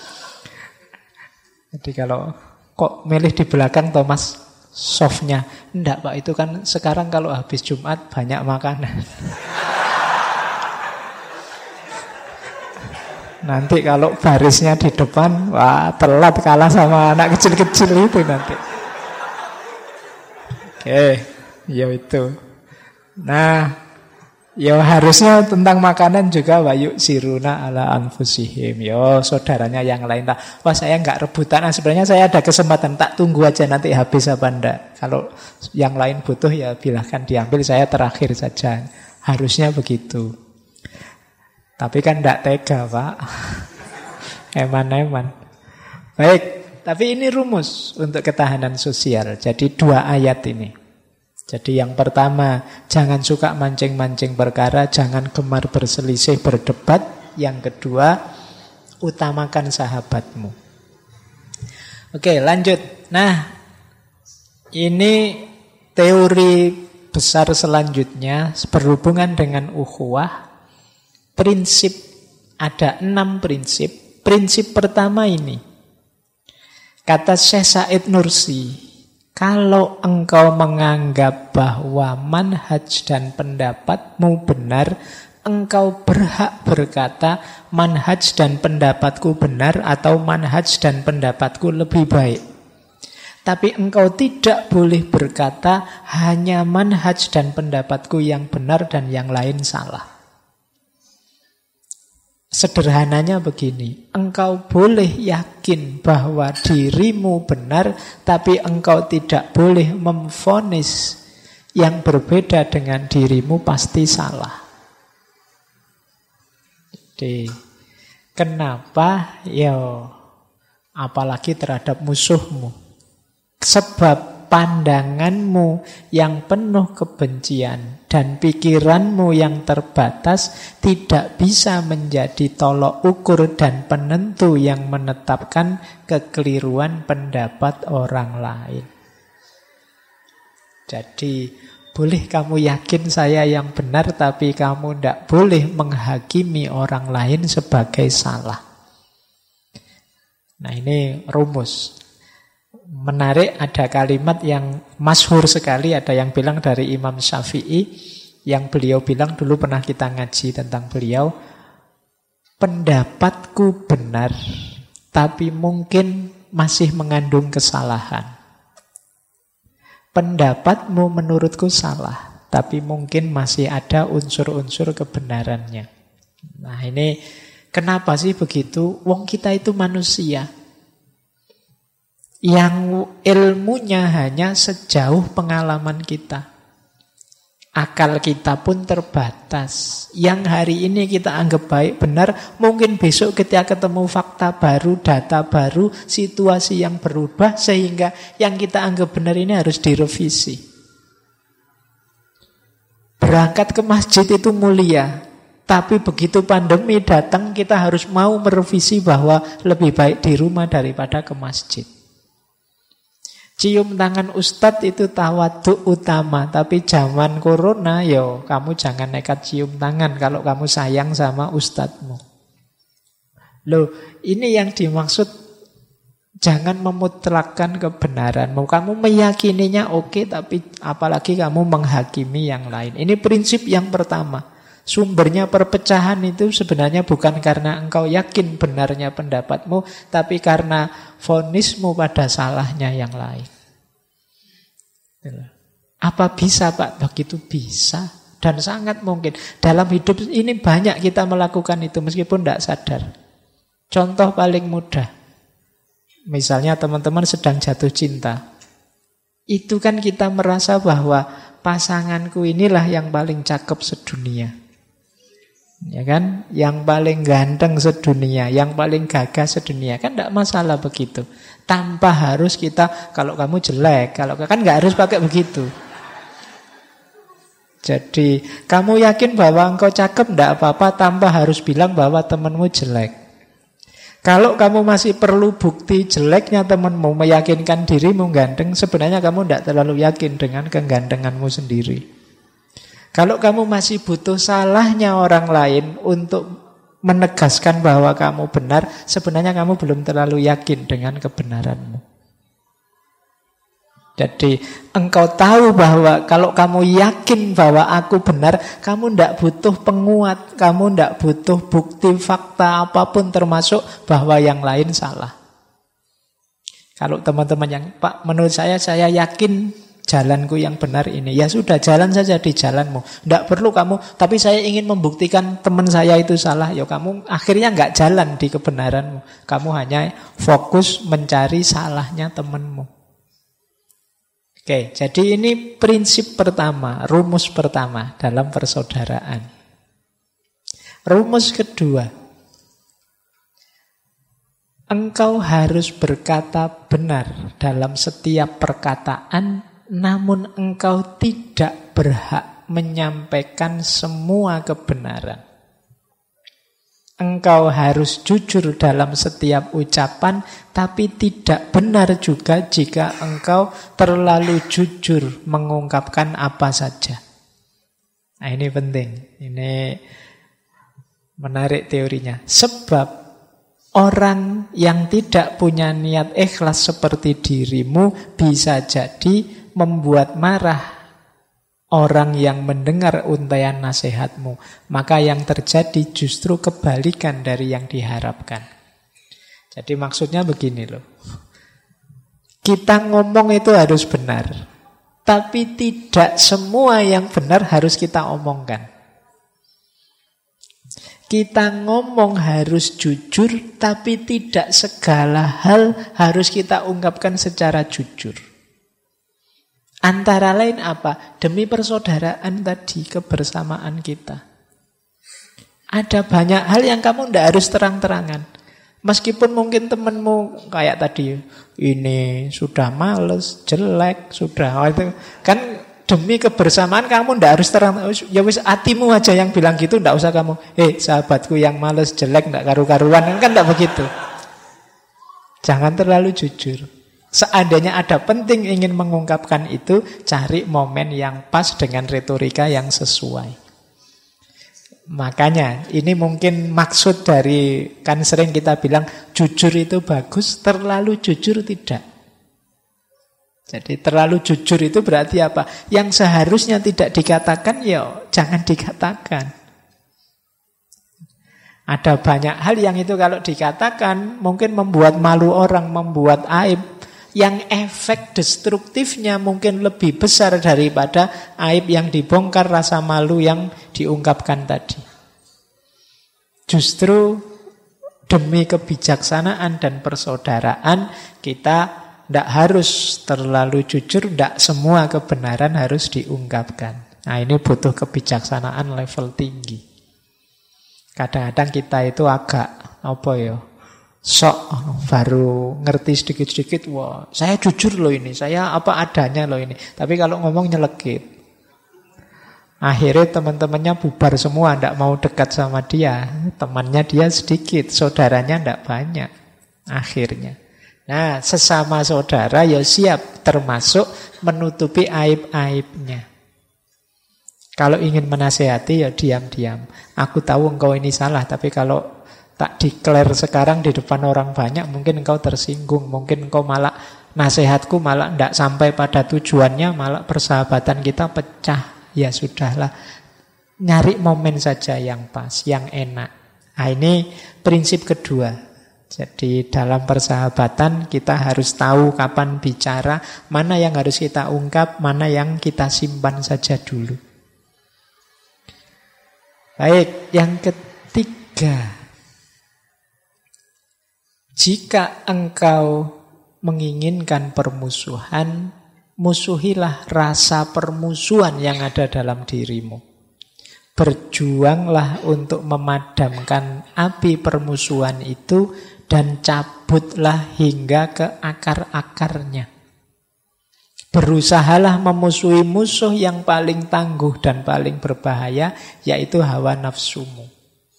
Jadi kalau kok milih di belakang Thomas softnya, enggak Pak, itu kan sekarang kalau habis Jumat banyak makanan. Nanti kalau barisnya di depan, wah telat kalah sama anak kecil-kecil itu nanti. Oke, ya itu. Nah, ya harusnya tentang makanan juga wayu siruna ala anfusihim. Yo saudaranya yang lain tak. Wah saya nggak rebutan. Nah, sebenarnya saya ada kesempatan, tak tunggu aja nanti habis apa enggak. Kalau yang lain butuh ya bilahkan diambil, saya terakhir saja. Harusnya begitu. Tapi kan enggak tega, Pak. Eman-eman. Baik, tapi ini rumus untuk ketahanan sosial. Jadi 2 ayat ini. Jadi yang pertama, jangan suka mancing-mancing perkara, jangan gemar berselisih, berdebat. Yang kedua, utamakan sahabatmu. Oke, lanjut. Nah, ini teori besar selanjutnya berhubungan dengan ukhuwah. Prinsip, ada 6 prinsip. Prinsip pertama ini, kata Syekh Said Nursi, kalau engkau menganggap bahwa manhaj dan pendapatmu benar, engkau berhak berkata manhaj dan pendapatku benar atau manhaj dan pendapatku lebih baik. Tapi engkau tidak boleh berkata hanya manhaj dan pendapatku yang benar dan yang lain salah. Sederhananya begini, engkau boleh yakin bahwa dirimu benar, tapi engkau tidak boleh memvonis yang berbeda dengan dirimu pasti salah. Jadi, kenapa? Ya, apalagi terhadap musuhmu. Sebab pandanganmu yang penuh kebencian dan pikiranmu yang terbatas tidak bisa menjadi tolok ukur dan penentu yang menetapkan kekeliruan pendapat orang lain. Jadi, boleh kamu yakin saya yang benar, tapi kamu tidak boleh menghakimi orang lain sebagai salah. Nah, ini rumus. Menarik, ada kalimat yang masyhur sekali, ada yang bilang dari Imam Syafi'i, yang beliau bilang dulu pernah kita ngaji tentang beliau, pendapatku benar, tapi mungkin masih mengandung kesalahan. Pendapatmu menurutku salah, tapi mungkin masih ada unsur-unsur kebenarannya. Nah ini kenapa sih begitu? Wong kita itu manusia yang ilmunya hanya sejauh pengalaman kita. Akal kita pun terbatas. Yang hari ini kita anggap baik, benar, mungkin besok ketika ketemu fakta baru, data baru, situasi yang berubah, sehingga yang kita anggap benar ini harus direvisi. Berangkat ke masjid itu mulia, tapi begitu pandemi datang, kita harus mau merevisi bahwa lebih baik di rumah daripada ke masjid. Cium tangan ustadz itu tawaduk utama. Tapi zaman corona, yo kamu jangan nekat cium tangan kalau kamu sayang sama ustadzmu. Loh, ini yang dimaksud jangan memutlakkan kebenaranmu. Kamu meyakininya oke, tapi apalagi kamu menghakimi yang lain. Ini prinsip yang pertama. Sumbernya perpecahan itu sebenarnya bukan karena engkau yakin benarnya pendapatmu, tapi karena vonismu pada salahnya yang lain. Apa bisa, Pak? Begitu bisa. Dan sangat mungkin. Dalam hidup ini banyak kita melakukan itu meskipun tidak sadar. Contoh paling mudah. Misalnya teman-teman sedang jatuh cinta. Itu kan kita merasa bahwa pasanganku inilah yang paling cakep sedunia. Ya kan? Yang paling ganteng sedunia, yang paling gagah sedunia. Kan tidak masalah begitu. Tanpa harus kita, kalau kamu jelek, kalau kan nggak harus pakai begitu. Jadi, kamu yakin bahwa engkau cakep, tidak apa-apa, tanpa harus bilang bahwa temanmu jelek. Kalau kamu masih perlu bukti jeleknya temanmu, meyakinkan dirimu ganteng, sebenarnya kamu tidak terlalu yakin dengan kegantenganmu sendiri. Kalau kamu masih butuh salahnya orang lain untuk menegaskan bahwa kamu benar, sebenarnya kamu belum terlalu yakin dengan kebenaranmu. Jadi engkau tahu bahwa kalau kamu yakin bahwa aku benar, kamu tidak butuh penguat, kamu tidak butuh bukti fakta apapun termasuk bahwa yang lain salah. Kalau teman-teman yang, Pak, menurut saya yakin jalanku yang benar ini. Ya sudah, jalan saja di jalanmu. Tidak perlu kamu, tapi saya ingin membuktikan teman saya itu salah. Ya kamu akhirnya nggak jalan di kebenaranmu. Kamu hanya fokus mencari salahnya temanmu. Oke, jadi ini prinsip pertama, rumus pertama dalam persaudaraan. Rumus kedua, engkau harus berkata benar dalam setiap perkataan, namun engkau tidak berhak menyampaikan semua kebenaran. Engkau harus jujur dalam setiap ucapan, tapi tidak benar juga jika engkau terlalu jujur mengungkapkan apa saja. Nah, ini penting. Ini menarik teorinya. Sebab orang yang tidak punya niat ikhlas seperti dirimu bisa jadi membuat marah orang yang mendengar untaian nasihatmu. Maka yang terjadi justru kebalikan dari yang diharapkan. Jadi maksudnya begini loh. Kita ngomong itu harus benar. Tapi tidak semua yang benar harus kita omongkan. Kita ngomong harus jujur, tapi tidak segala hal harus kita ungkapkan secara jujur. Antara lain apa? Demi persaudaraan tadi, kebersamaan kita. Ada banyak hal yang kamu tidak harus terang-terangan. Meskipun mungkin temanmu kayak tadi, ini sudah males, jelek, sudah itu kan demi kebersamaan kamu tidak harus terang. Ya wis hatimu aja yang bilang gitu, tidak usah kamu. Sahabatku yang males, jelek, tidak karu-karuan, kan tidak begitu. Jangan terlalu jujur. Seandainya ada penting ingin mengungkapkan itu, cari momen yang pas dengan retorika yang sesuai. Makanya ini mungkin maksud dari, kan sering kita bilang jujur itu bagus, terlalu jujur tidak. Jadi terlalu jujur itu berarti apa? Yang seharusnya tidak dikatakan, ya jangan dikatakan. Ada banyak hal yang itu kalau dikatakan mungkin membuat malu orang, membuat aib. Yang efek destruktifnya mungkin lebih besar daripada aib yang dibongkar, rasa malu yang diungkapkan tadi. Justru demi kebijaksanaan dan persaudaraan kita tidak harus terlalu jujur, tidak semua kebenaran harus diungkapkan. Nah, ini butuh kebijaksanaan level tinggi. Kadang-kadang kita itu agak sok baru ngerti sedikit-sedikit, wah saya jujur loh ini, saya apa adanya loh ini. Tapi kalau ngomong nyelekit. Akhirnya teman-temannya bubar semua, tidak mau dekat sama dia. Temannya dia sedikit, saudaranya tidak banyak. Akhirnya. Nah, sesama saudara ya siap, termasuk menutupi aib-aibnya. Kalau ingin menasehati ya diam-diam. Aku tahu engkau ini salah, tapi kalau tak declare sekarang di depan orang banyak, mungkin engkau tersinggung, mungkin engkau malah nasihatku malah tidak sampai pada tujuannya, malah persahabatan kita pecah. Ya sudahlah, nyari momen saja yang pas, yang enak. Nah, ini prinsip kedua. Jadi dalam persahabatan kita harus tahu kapan bicara, mana yang harus kita ungkap, mana yang kita simpan saja dulu. Baik, yang ketiga. Jika engkau menginginkan permusuhan, musuhilah rasa permusuhan yang ada dalam dirimu. Berjuanglah untuk memadamkan api permusuhan itu dan cabutlah hingga ke akar-akarnya. Berusahalah memusuhi musuh yang paling tangguh dan paling berbahaya, yaitu hawa nafsumu.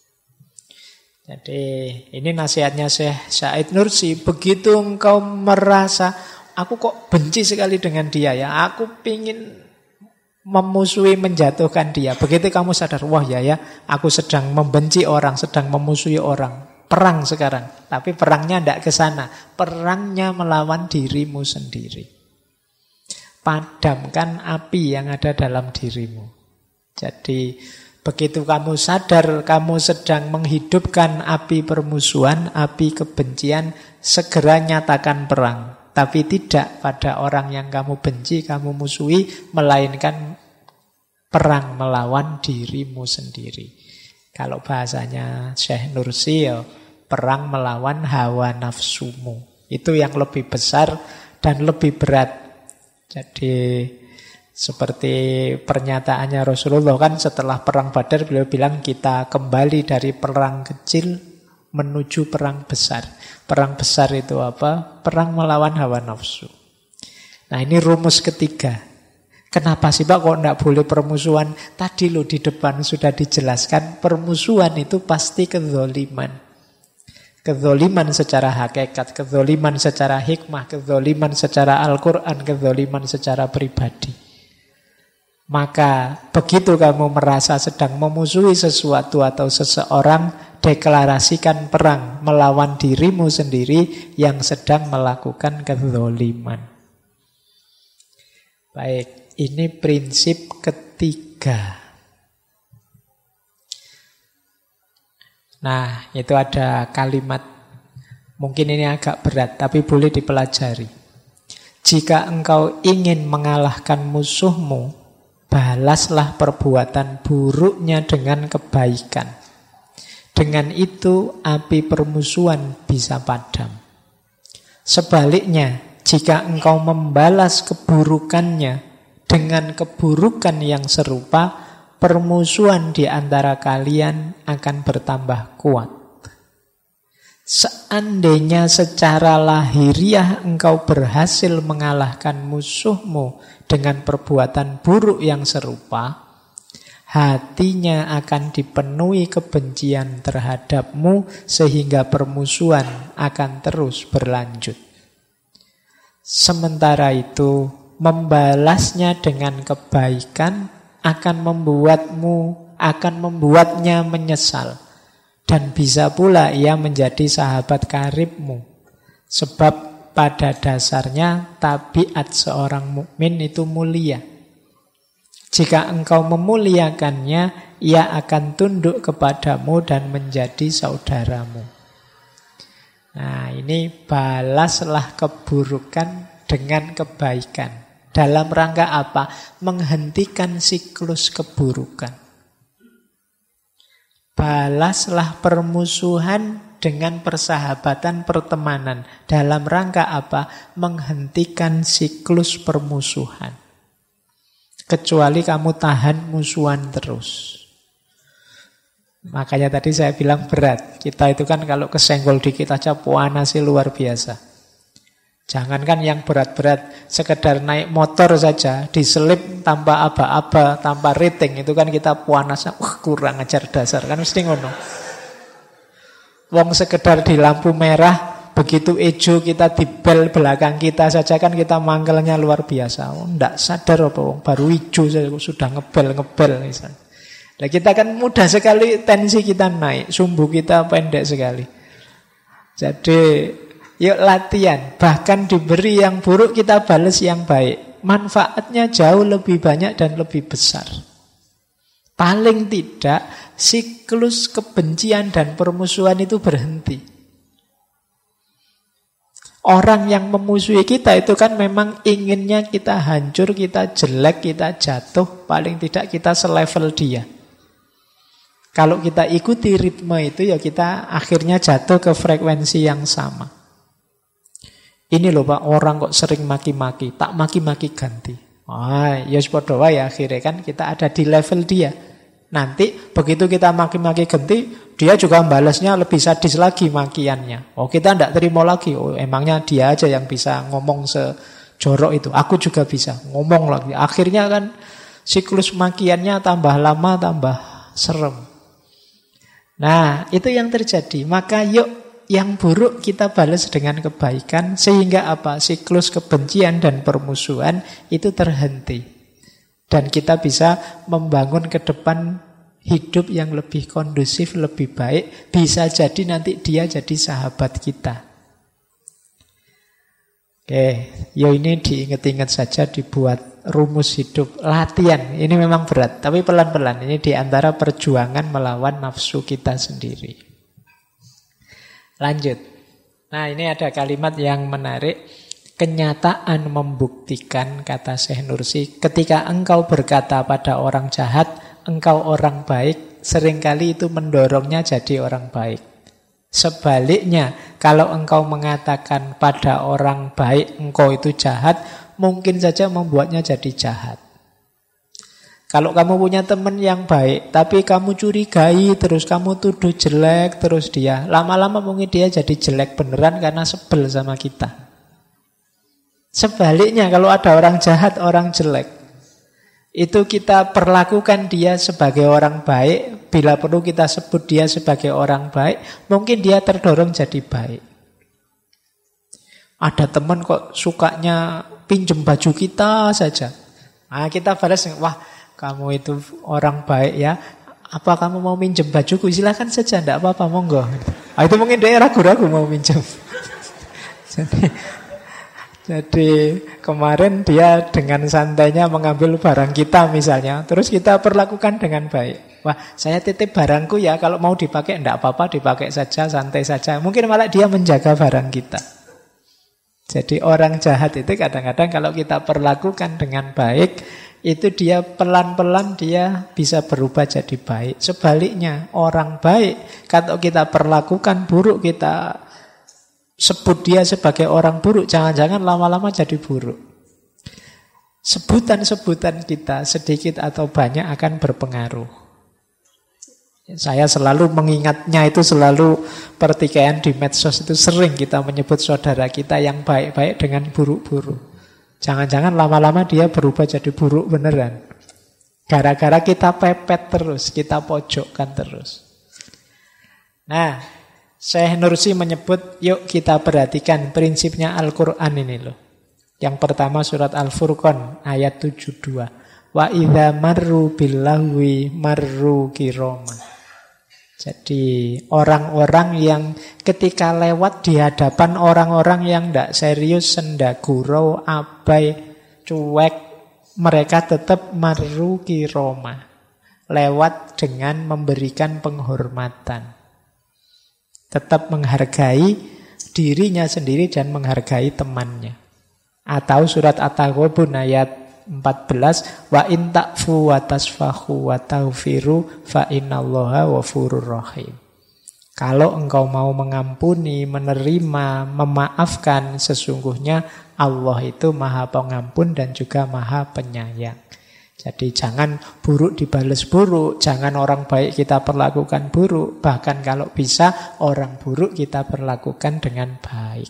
Jadi ini nasihatnya Syekh Said Nursi. Begitu engkau merasa, aku kok benci sekali dengan dia ya, aku pingin memusuhi, menjatuhkan dia. Begitu kamu sadar, wah ya, aku sedang membenci orang, sedang memusuhi orang. Perang sekarang, tapi perangnya tidak ke sana. Perangnya melawan dirimu sendiri. padamkan api yang ada dalam dirimu. Jadi begitu kamu sadar kamu sedang menghidupkan api permusuhan, api kebencian, segera nyatakan perang. Tapi tidak pada orang yang kamu benci, kamu musuhi, melainkan perang melawan dirimu sendiri. Kalau bahasanya Syekh Nursi, ya, perang melawan hawa nafsumu. Itu yang lebih besar dan lebih berat. Jadi seperti pernyataannya Rasulullah kan setelah perang Badar, beliau bilang kita kembali dari perang kecil menuju perang besar. Perang besar itu apa? Perang melawan hawa nafsu. Nah, ini rumus ketiga. Kenapa sih Pak kok tidak boleh permusuhan? Tadi lo di depan sudah dijelaskan, permusuhan itu pasti kezoliman. Kezoliman secara hakikat, kezoliman secara hikmah, kezoliman secara Al-Quran, kezoliman secara pribadi. Maka begitu kamu merasa sedang memusuhi sesuatu atau seseorang, deklarasikan perang melawan dirimu sendiri yang sedang melakukan kezoliman. Baik, ini prinsip ketiga. Nah, itu ada kalimat, mungkin ini agak berat, tapi boleh dipelajari. Jika engkau ingin mengalahkan musuhmu, balaslah perbuatan buruknya dengan kebaikan. Dengan itu api permusuhan bisa padam. Sebaliknya, jika engkau membalas keburukannya dengan keburukan yang serupa, permusuhan di antara kalian akan bertambah kuat. Seandainya secara lahiriah engkau berhasil mengalahkan musuhmu dengan perbuatan buruk yang serupa, hatinya akan dipenuhi kebencian terhadapmu sehingga permusuhan akan terus berlanjut. Sementara itu, membalasnya dengan kebaikan akan membuatnya menyesal. Dan bisa pula ia menjadi sahabat karibmu. Sebab pada dasarnya tabiat seorang mukmin itu mulia. Jika engkau memuliakannya, ia akan tunduk kepadamu dan menjadi saudaramu. Nah, ini balaslah keburukan dengan kebaikan. Dalam rangka apa? Menghentikan siklus keburukan. Balaslah permusuhan dengan persahabatan, pertemanan. Dalam rangka apa? Menghentikan siklus permusuhan. Kecuali kamu tahan musuhan terus. Makanya tadi saya bilang berat. Kita itu kan kalau kesenggol dikit aja puanasnya luar biasa. Jangankan yang berat-berat, sekedar naik motor saja, diselip tanpa aba-aba, tanpa rating, itu kan kita puanasnya, kurang ajar dasar, kan mesti ngono. Wong sekedar di lampu merah, begitu ijo kita di bel belakang kita saja kan kita mangkelnya luar biasa. Ndak sadar apa wong baru ijo saja sudah ngebel misalnya. Nah, kita kan mudah sekali tensi kita naik, sumbu kita pendek sekali. Jadi yuk latihan, bahkan diberi yang buruk kita balas yang baik. Manfaatnya jauh lebih banyak dan lebih besar. Paling tidak siklus kebencian dan permusuhan itu berhenti. Orang yang memusuhi kita itu kan memang inginnya kita hancur, kita jelek, kita jatuh. Paling tidak kita selevel dia. Kalau kita ikuti ritme itu ya kita akhirnya jatuh ke frekuensi yang sama. Ini loh Pak, orang kok sering maki-maki, tak maki-maki ganti. Ya padha wae akhirnya kan kita ada di level dia. Nanti begitu kita maki-maki ganti, dia juga balasnya lebih sadis lagi makiannya. Kita tidak terima lagi. Emangnya dia aja yang bisa ngomong sejorok itu. Aku juga bisa ngomong lagi. Akhirnya kan siklus makiannya tambah lama, tambah serem. Nah, itu yang terjadi. Maka yuk yang buruk kita balas dengan kebaikan. Sehingga apa? Siklus kebencian dan permusuhan itu terhenti. Dan kita bisa membangun ke depan hidup yang lebih kondusif, lebih baik. Bisa jadi nanti dia jadi sahabat kita. Oke, yo ini diingat-ingat saja, dibuat rumus hidup, latihan. Ini memang berat, tapi pelan-pelan. Ini diantara perjuangan melawan nafsu kita sendiri. Lanjut. Nah, ini ada kalimat yang menarik. Kenyataan membuktikan, kata Syekh Nursi, ketika engkau berkata pada orang jahat, engkau orang baik, seringkali itu mendorongnya jadi orang baik. Sebaliknya, kalau engkau mengatakan pada orang baik engkau itu jahat, mungkin saja membuatnya jadi jahat. Kalau kamu punya teman yang baik, tapi kamu curigai terus, kamu tuduh jelek terus dia, lama-lama mungkin dia jadi jelek beneran karena sebel sama kita. Sebaliknya, kalau ada orang jahat, orang jelek, itu kita perlakukan dia sebagai orang baik. Bila perlu kita sebut dia sebagai orang baik, mungkin dia terdorong jadi baik. Ada teman kok sukanya pinjem baju kita saja. Nah, kita balas, wah kamu itu orang baik ya, apa kamu mau minjem bajuku? Silakan saja, tidak apa-apa, monggo. Nah, itu mungkin dia ragu-ragu mau minjem. Jadi kemarin dia dengan santainya mengambil barang kita misalnya, terus kita perlakukan dengan baik. Wah, saya titip barangku ya, kalau mau dipakai enggak apa-apa, dipakai saja, santai saja. Mungkin malah dia menjaga barang kita. Jadi orang jahat itu kadang-kadang kalau kita perlakukan dengan baik, itu dia pelan-pelan dia bisa berubah jadi baik. Sebaliknya, orang baik kalau kita perlakukan buruk, kita sebut dia sebagai orang buruk, jangan-jangan lama-lama jadi buruk. Sebutan-sebutan kita sedikit atau banyak akan berpengaruh. Saya selalu mengingatnya itu selalu pertikaian di medsos itu sering kita menyebut saudara kita yang baik-baik dengan buruk-buruk. Jangan-jangan lama-lama dia berubah jadi buruk beneran. Gara-gara kita pepet terus, kita pojokkan terus. Nah, Syekh Nursi menyebut, yuk kita perhatikan prinsipnya Al-Quran ini loh. Yang pertama surat Al-Furqan ayat 72. Wa idza marru billahwi marru kirama. Jadi orang-orang yang ketika lewat di hadapan orang-orang yang tidak serius, senda gurau, abai, cuek, mereka tetap marru kirama. Lewat dengan memberikan penghormatan. Tetap menghargai dirinya sendiri dan menghargai temannya. Atau surat At-Taghabun ayat 14, wa in ta'fu wa tasfahu wa taghfiru fa innallaha ghafurur rahim. Kalau engkau mau mengampuni, menerima, memaafkan, sesungguhnya Allah itu Maha Pengampun dan juga Maha Penyayang. Jadi jangan buruk dibales buruk, jangan orang baik kita perlakukan buruk, bahkan kalau bisa orang buruk kita perlakukan dengan baik.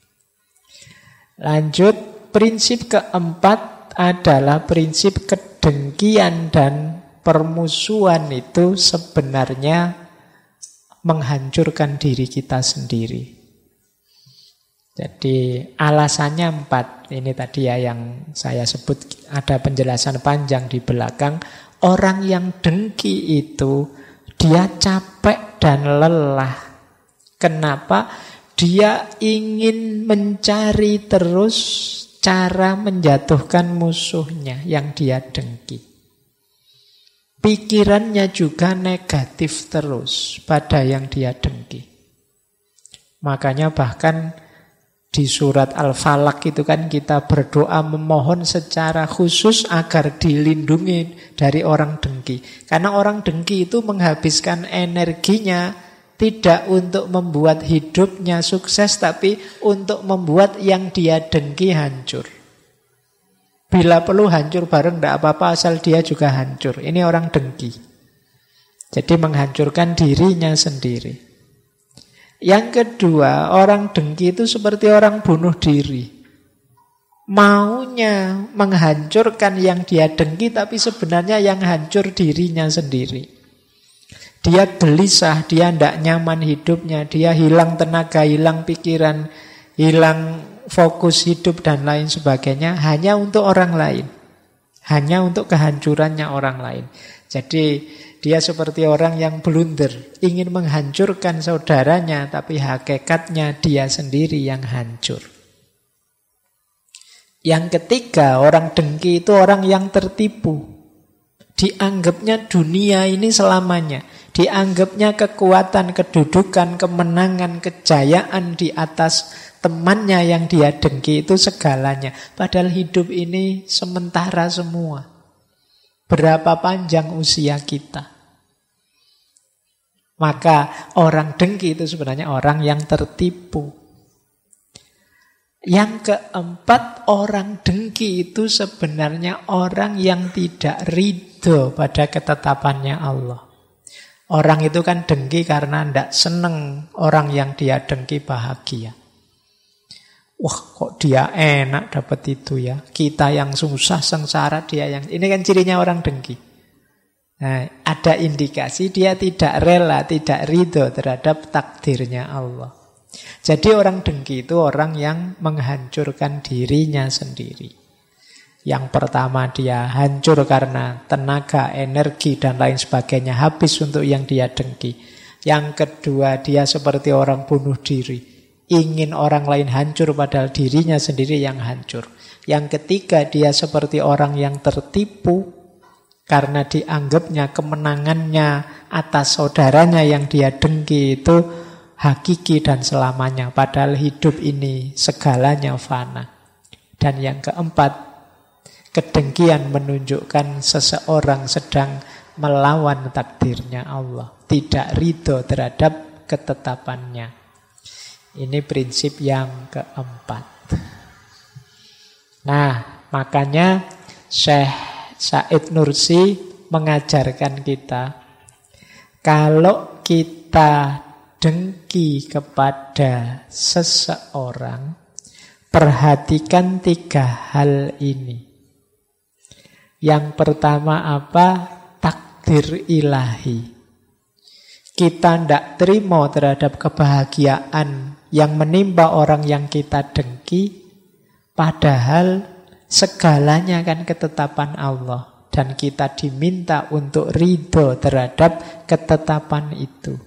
Lanjut, prinsip keempat adalah prinsip kedengkian dan permusuhan itu sebenarnya menghancurkan diri kita sendiri. Jadi alasannya 4. Ini tadi ya yang saya sebut, ada penjelasan panjang di belakang. Orang yang dengki itu dia capek dan lelah. Kenapa? Dia ingin mencari terus cara menjatuhkan musuhnya yang dia dengki. Pikirannya juga negatif terus pada yang dia dengki. Makanya bahkan di surat Al-Falaq itu kan kita berdoa memohon secara khusus agar dilindungi dari orang dengki. Karena orang dengki itu menghabiskan energinya tidak untuk membuat hidupnya sukses, tapi untuk membuat yang dia dengki hancur. Bila perlu hancur bareng tidak apa-apa, asal dia juga hancur. Ini orang dengki. Jadi menghancurkan dirinya sendiri. Yang kedua, orang dengki itu seperti orang bunuh diri. Maunya menghancurkan yang dia dengki, tapi sebenarnya yang hancur dirinya sendiri. Dia gelisah, dia tidak nyaman hidupnya, dia hilang tenaga, hilang pikiran, hilang fokus hidup dan lain sebagainya hanya untuk orang lain. Hanya untuk kehancurannya orang lain. Jadi dia seperti orang yang blunder, ingin menghancurkan saudaranya, tapi hakikatnya dia sendiri yang hancur. Yang ketiga, orang dengki itu orang yang tertipu. Dianggapnya dunia ini selamanya. Dianggapnya kekuatan, kedudukan, kemenangan, kejayaan di atas temannya yang dia dengki itu segalanya. Padahal hidup ini sementara semua. Berapa panjang usia kita? Maka orang dengki itu sebenarnya orang yang tertipu. Yang keempat, orang dengki itu sebenarnya orang yang tidak ridho pada ketetapannya Allah. Orang itu kan dengki karena tidak seneng orang yang dia dengki bahagia. Wah, kok dia enak dapat itu ya. Kita yang susah, sengsara, dia yang... Ini kan cirinya orang dengki. Nah, ada indikasi dia tidak rela, tidak ridho terhadap takdirnya Allah. Jadi orang dengki itu orang yang menghancurkan dirinya sendiri. Yang pertama, dia hancur karena tenaga, energi, dan lain sebagainya habis untuk yang dia dengki. Yang kedua, dia seperti orang bunuh diri. Ingin orang lain hancur padahal dirinya sendiri yang hancur. Yang ketiga, dia seperti orang yang tertipu karena dianggapnya kemenangannya atas saudaranya yang dia dengki itu hakiki dan selamanya. Padahal hidup ini segalanya fana. Dan yang keempat, kedengkian menunjukkan seseorang sedang melawan takdirnya Allah. Tidak ridho terhadap ketetapannya. Ini prinsip yang keempat. Nah, makanya Syekh Said Nursi mengajarkan kita, kalau kita dengki kepada seseorang, perhatikan 3 hal ini. Yang pertama apa? Takdir ilahi. Kita tidak terima terhadap kebahagiaan yang menimpa orang yang kita dengki, padahal segalanya kan ketetapan Allah. Dan kita diminta untuk ridho terhadap ketetapan itu.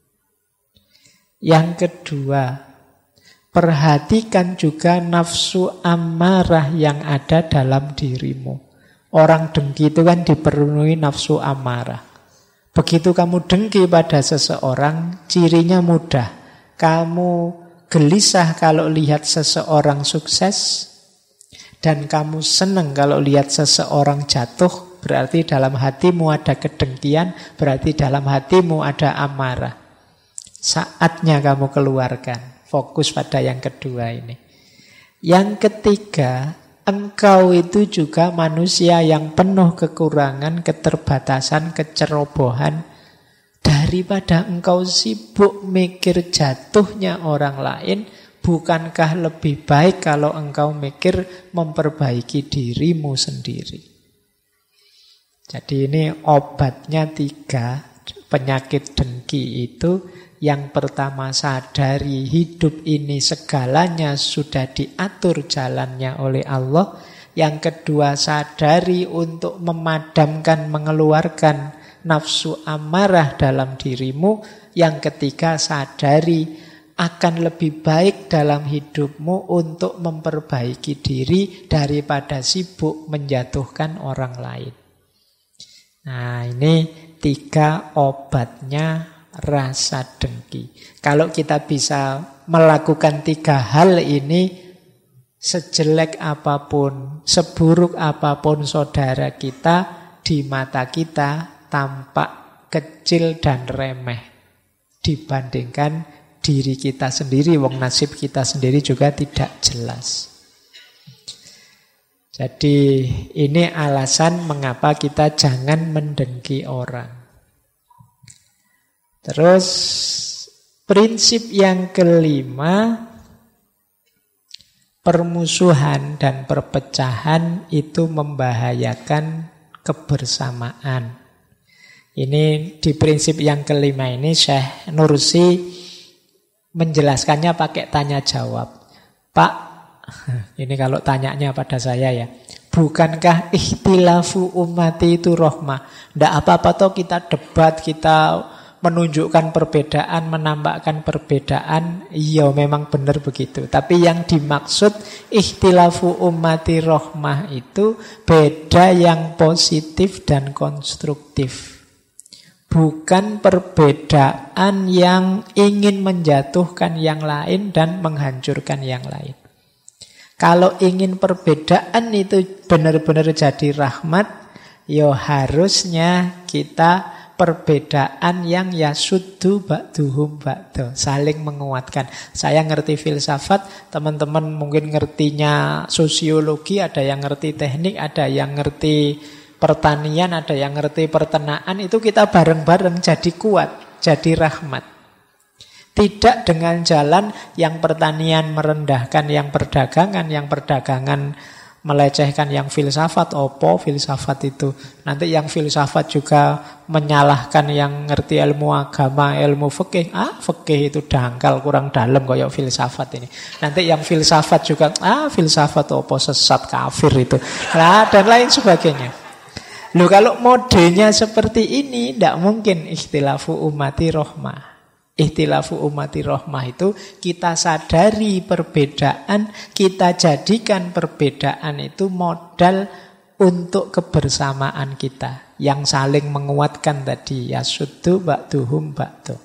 Yang kedua, perhatikan juga nafsu amarah yang ada dalam dirimu. Orang dengki itu kan dipenuhi nafsu amarah. Begitu kamu dengki pada seseorang, cirinya mudah. Kamu gelisah kalau lihat seseorang sukses, dan kamu senang kalau lihat seseorang jatuh. Berarti dalam hatimu ada kedengkian, berarti dalam hatimu ada amarah. Saatnya kamu keluarkan. Fokus pada yang kedua ini. Yang ketiga, engkau itu juga manusia yang penuh kekurangan, keterbatasan, kecerobohan. Daripada engkau sibuk mikir jatuhnya orang lain, bukankah lebih baik kalau engkau mikir memperbaiki dirimu sendiri? Jadi ini obatnya 3 penyakit dengki itu. Yang pertama, sadari hidup ini segalanya sudah diatur jalannya oleh Allah. Yang kedua, sadari untuk memadamkan, mengeluarkan nafsu amarah dalam dirimu. Yang ketiga, sadari akan lebih baik dalam hidupmu untuk memperbaiki diri daripada sibuk menjatuhkan orang lain. Nah, ini 3 obatnya rasa dengki. Kalau kita bisa melakukan 3 hal ini, sejelek apapun, seburuk apapun saudara kita, di mata kita tampak kecil dan remeh dibandingkan diri kita sendiri. Wong nasib kita sendiri juga tidak jelas. Jadi ini alasan mengapa kita jangan mendengki orang. Terus prinsip yang kelima, permusuhan dan perpecahan itu membahayakan kebersamaan. Ini di prinsip yang kelima ini Syekh Nursi menjelaskannya pakai tanya jawab. Pak, ini kalau tanyanya pada saya ya, bukankah ikhtilafu ummati itu rahmah? Tidak apa-apa toh kita debat, kita menunjukkan perbedaan, menampakkan perbedaan, iya memang benar begitu. Tapi yang dimaksud ikhtilafu ummati rahmah itu beda yang positif dan konstruktif. Bukan perbedaan yang ingin menjatuhkan yang lain dan menghancurkan yang lain. Kalau ingin perbedaan itu benar-benar jadi rahmat, ya harusnya kita perbedaan yang yasuddu ba'duhum ba'da, saling menguatkan. Saya ngerti filsafat, teman-teman mungkin ngertinya sosiologi, ada yang ngerti teknik, ada yang ngerti pertanian, ada yang ngerti pertenaan, itu kita bareng-bareng jadi kuat, jadi rahmat. Tidak dengan jalan yang pertanian merendahkan yang perdagangan melecehkan yang filsafat. Opo filsafat itu? Nanti yang filsafat juga menyalahkan yang ngerti ilmu agama, ilmu fikih. Fikih itu dangkal, kurang dalam kayak filsafat ini. Nanti yang filsafat juga, filsafat opo sesat, kafir itu. Dan lain sebagainya. Loh, kalau modelnya seperti ini, tidak mungkin ikhtilafu ummati rahmah. Ikhtilafu ummati rahmah itu kita sadari perbedaan, kita jadikan perbedaan itu modal untuk kebersamaan kita yang saling menguatkan tadi, yasuddu ba'duhum ba'du.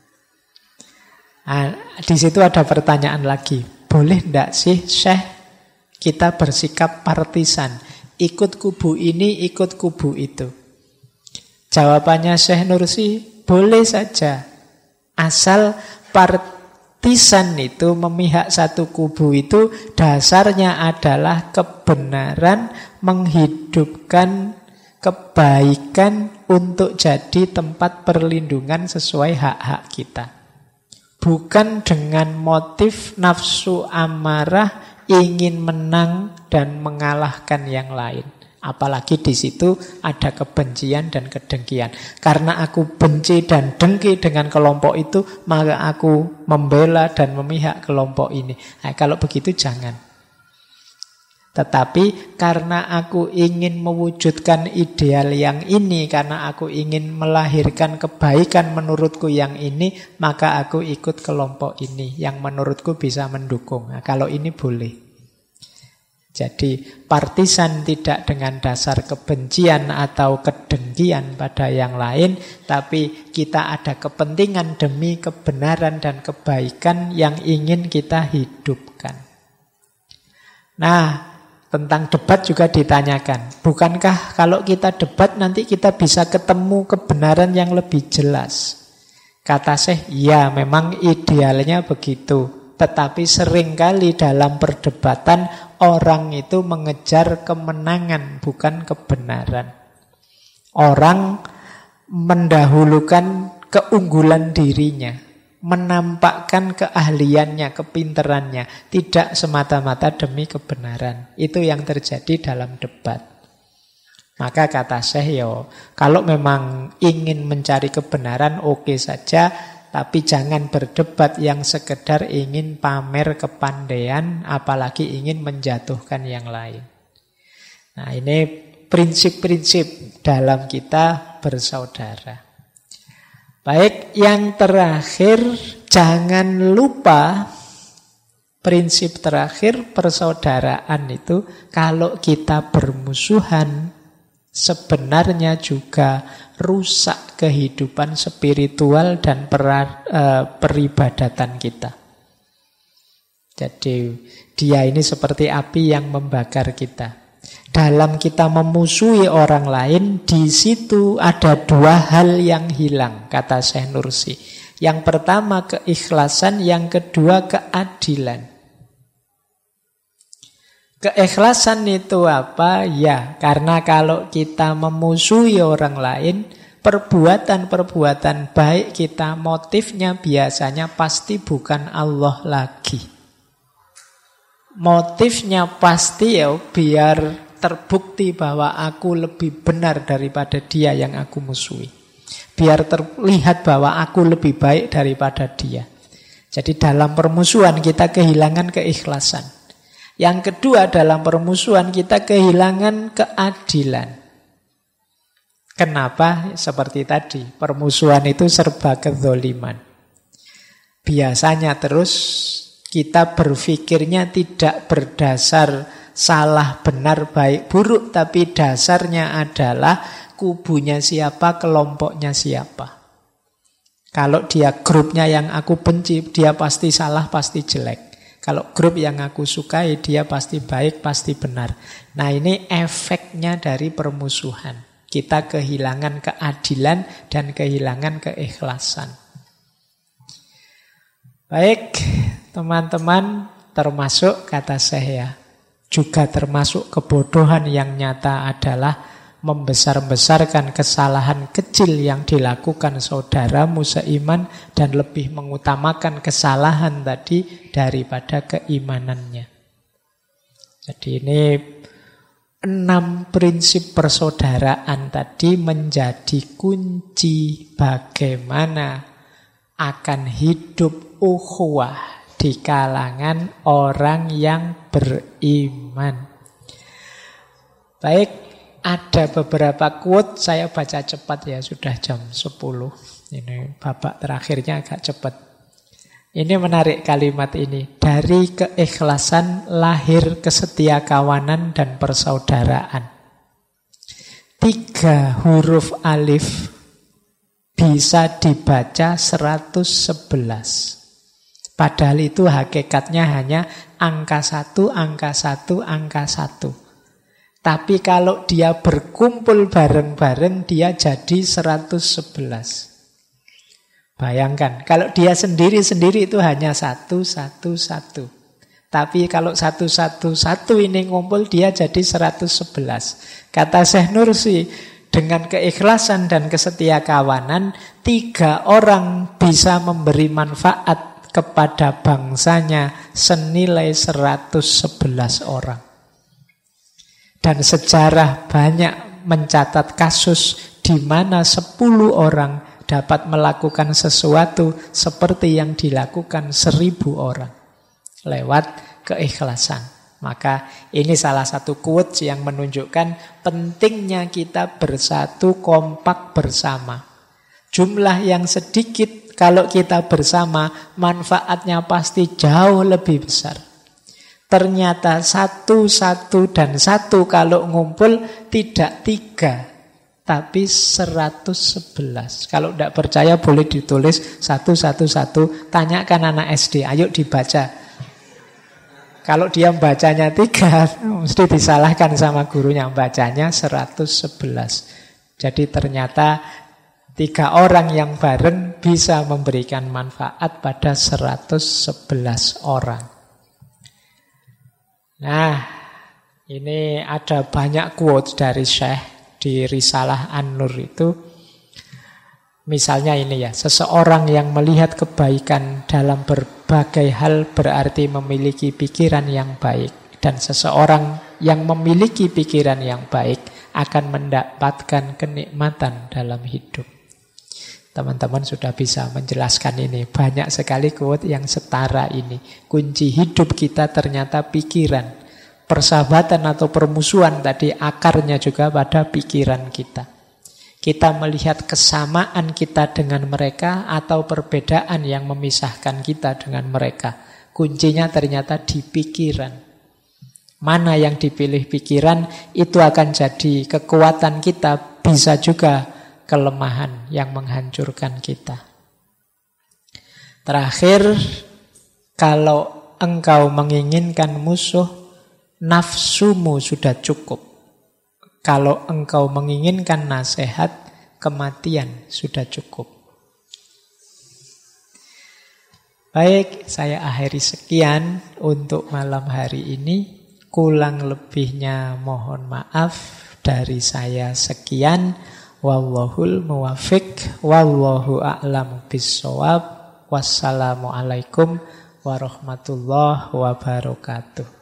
Di situ ada pertanyaan lagi, boleh tidak sih Syekh kita bersikap partisan, ikut kubu ini, ikut kubu itu? Jawabannya Syekh Nursi, boleh saja. Asal partisan itu memihak satu kubu itu dasarnya adalah kebenaran, menghidupkan kebaikan untuk jadi tempat perlindungan sesuai hak-hak kita. Bukan dengan motif nafsu amarah ingin menang dan mengalahkan yang lain. Apalagi di situ ada kebencian dan kedengkian. Karena aku benci dan dengki dengan kelompok itu, maka aku membela dan memihak kelompok ini. Kalau begitu jangan. Tetapi karena aku ingin mewujudkan ideal yang ini, karena aku ingin melahirkan kebaikan menurutku yang ini, maka aku ikut kelompok ini yang menurutku bisa mendukung. Kalau ini boleh. Jadi partisan tidak dengan dasar kebencian atau kedengkian pada yang lain, tapi kita ada kepentingan demi kebenaran dan kebaikan yang ingin kita hidupkan. Nah, tentang debat juga ditanyakan. Bukankah kalau kita debat nanti kita bisa ketemu kebenaran yang lebih jelas? Kata Syekh, ya memang idealnya begitu. Tetapi seringkali dalam perdebatan orang itu mengejar kemenangan, bukan kebenaran. Orang mendahulukan keunggulan dirinya, menampakkan keahliannya, kepinterannya, tidak semata-mata demi kebenaran. Itu yang terjadi dalam debat. Maka kata Syekh, kalau memang ingin mencari kebenaran, oke saja. Tapi jangan berdebat yang sekedar ingin pamer kepandaian, apalagi ingin menjatuhkan yang lain. Nah, ini prinsip-prinsip dalam kita bersaudara. Baik, yang terakhir, jangan lupa prinsip terakhir persaudaraan itu, kalau kita bermusuhan, sebenarnya juga rusak kehidupan spiritual dan peribadatan kita. Jadi dia ini seperti api yang membakar kita. Dalam kita memusuhi orang lain, di situ ada dua hal yang hilang, kata Syekh Nursi. Yang pertama keikhlasan, yang kedua keadilan. Keikhlasan itu apa? Ya, karena kalau kita memusuhi orang lain, perbuatan-perbuatan baik kita motifnya biasanya pasti bukan Allah lagi. Motifnya pasti biar terbukti bahwa aku lebih benar daripada dia yang aku musuhi. Biar terlihat bahwa aku lebih baik daripada dia. Jadi dalam permusuhan kita kehilangan keikhlasan. Yang kedua, dalam permusuhan kita kehilangan keadilan. Kenapa? Seperti tadi, permusuhan itu serba kezoliman. Biasanya terus kita berpikirnya tidak berdasar salah, benar, baik, buruk, tapi dasarnya adalah kubunya siapa, kelompoknya siapa. Kalau dia grupnya yang aku benci, dia pasti salah, pasti jelek. Kalau grup yang aku sukai, dia pasti baik, pasti benar. Nah, ini efeknya dari permusuhan. Kita kehilangan keadilan dan kehilangan keikhlasan. Baik, teman-teman, termasuk kata saya, juga termasuk kebodohan yang nyata adalah membesar-besarkan kesalahan kecil yang dilakukan saudaramu seiman dan lebih mengutamakan kesalahan tadi daripada keimanannya. Jadi ini 6 prinsip persaudaraan tadi menjadi kunci bagaimana akan hidup ukhuwah di kalangan orang yang beriman. Baik, ada beberapa quote, saya baca cepat ya, sudah jam 10. Ini babak terakhirnya agak cepat. Ini menarik kalimat ini. Dari keikhlasan lahir kesetiakawanan dan persaudaraan. 3 huruf alif bisa dibaca 111. Padahal itu hakikatnya hanya angka 1, angka 1, angka 1. Tapi kalau dia berkumpul bareng-bareng, dia jadi 111. Bayangkan, kalau dia sendiri-sendiri itu hanya 111. Tapi kalau 111 ini ngumpul, dia jadi 111. Kata Syekh Nursi, dengan keikhlasan dan kesetiakawanan, 3 orang bisa memberi manfaat kepada bangsanya senilai 111 orang. Dan sejarah banyak mencatat kasus di mana 10 orang dapat melakukan sesuatu seperti yang dilakukan 1000 orang lewat keikhlasan. Maka ini salah satu quotes yang menunjukkan pentingnya kita bersatu kompak bersama. Jumlah yang sedikit kalau kita bersama manfaatnya pasti jauh lebih besar. Ternyata 1, 1, dan 1 kalau ngumpul tidak 3, tapi 111. Kalau tidak percaya boleh ditulis 111, tanyakan anak SD, ayo dibaca. Kalau dia bacanya 3, mesti disalahkan sama gurunya, bacanya 111. Jadi ternyata 3 orang yang bareng bisa memberikan manfaat pada 111 orang. Nah, ini ada banyak quote dari Syekh di Risalah An-Nur itu. Misalnya ini ya, seseorang yang melihat kebaikan dalam berbagai hal berarti memiliki pikiran yang baik. Dan seseorang yang memiliki pikiran yang baik akan mendapatkan kenikmatan dalam hidup. Teman-teman sudah bisa menjelaskan ini. Banyak sekali quote yang setara ini. Kunci hidup kita ternyata pikiran. Persahabatan atau permusuhan tadi akarnya juga pada pikiran kita. Kita melihat kesamaan kita dengan mereka atau perbedaan yang memisahkan kita dengan mereka. Kuncinya ternyata di pikiran. Mana yang dipilih pikiran itu akan jadi kekuatan kita, bisa juga kelemahan yang menghancurkan kita. Terakhir, kalau engkau menginginkan musuh, nafsumu sudah cukup. Kalau engkau menginginkan nasihat, kematian sudah cukup. Baik, saya akhiri sekian untuk malam hari ini. Kurang lebihnya mohon maaf. Dari saya sekian. Wallahul muwafiq, wallahu a'lam bissawab. Wassalamualaikum warahmatullahi wabarakatuh.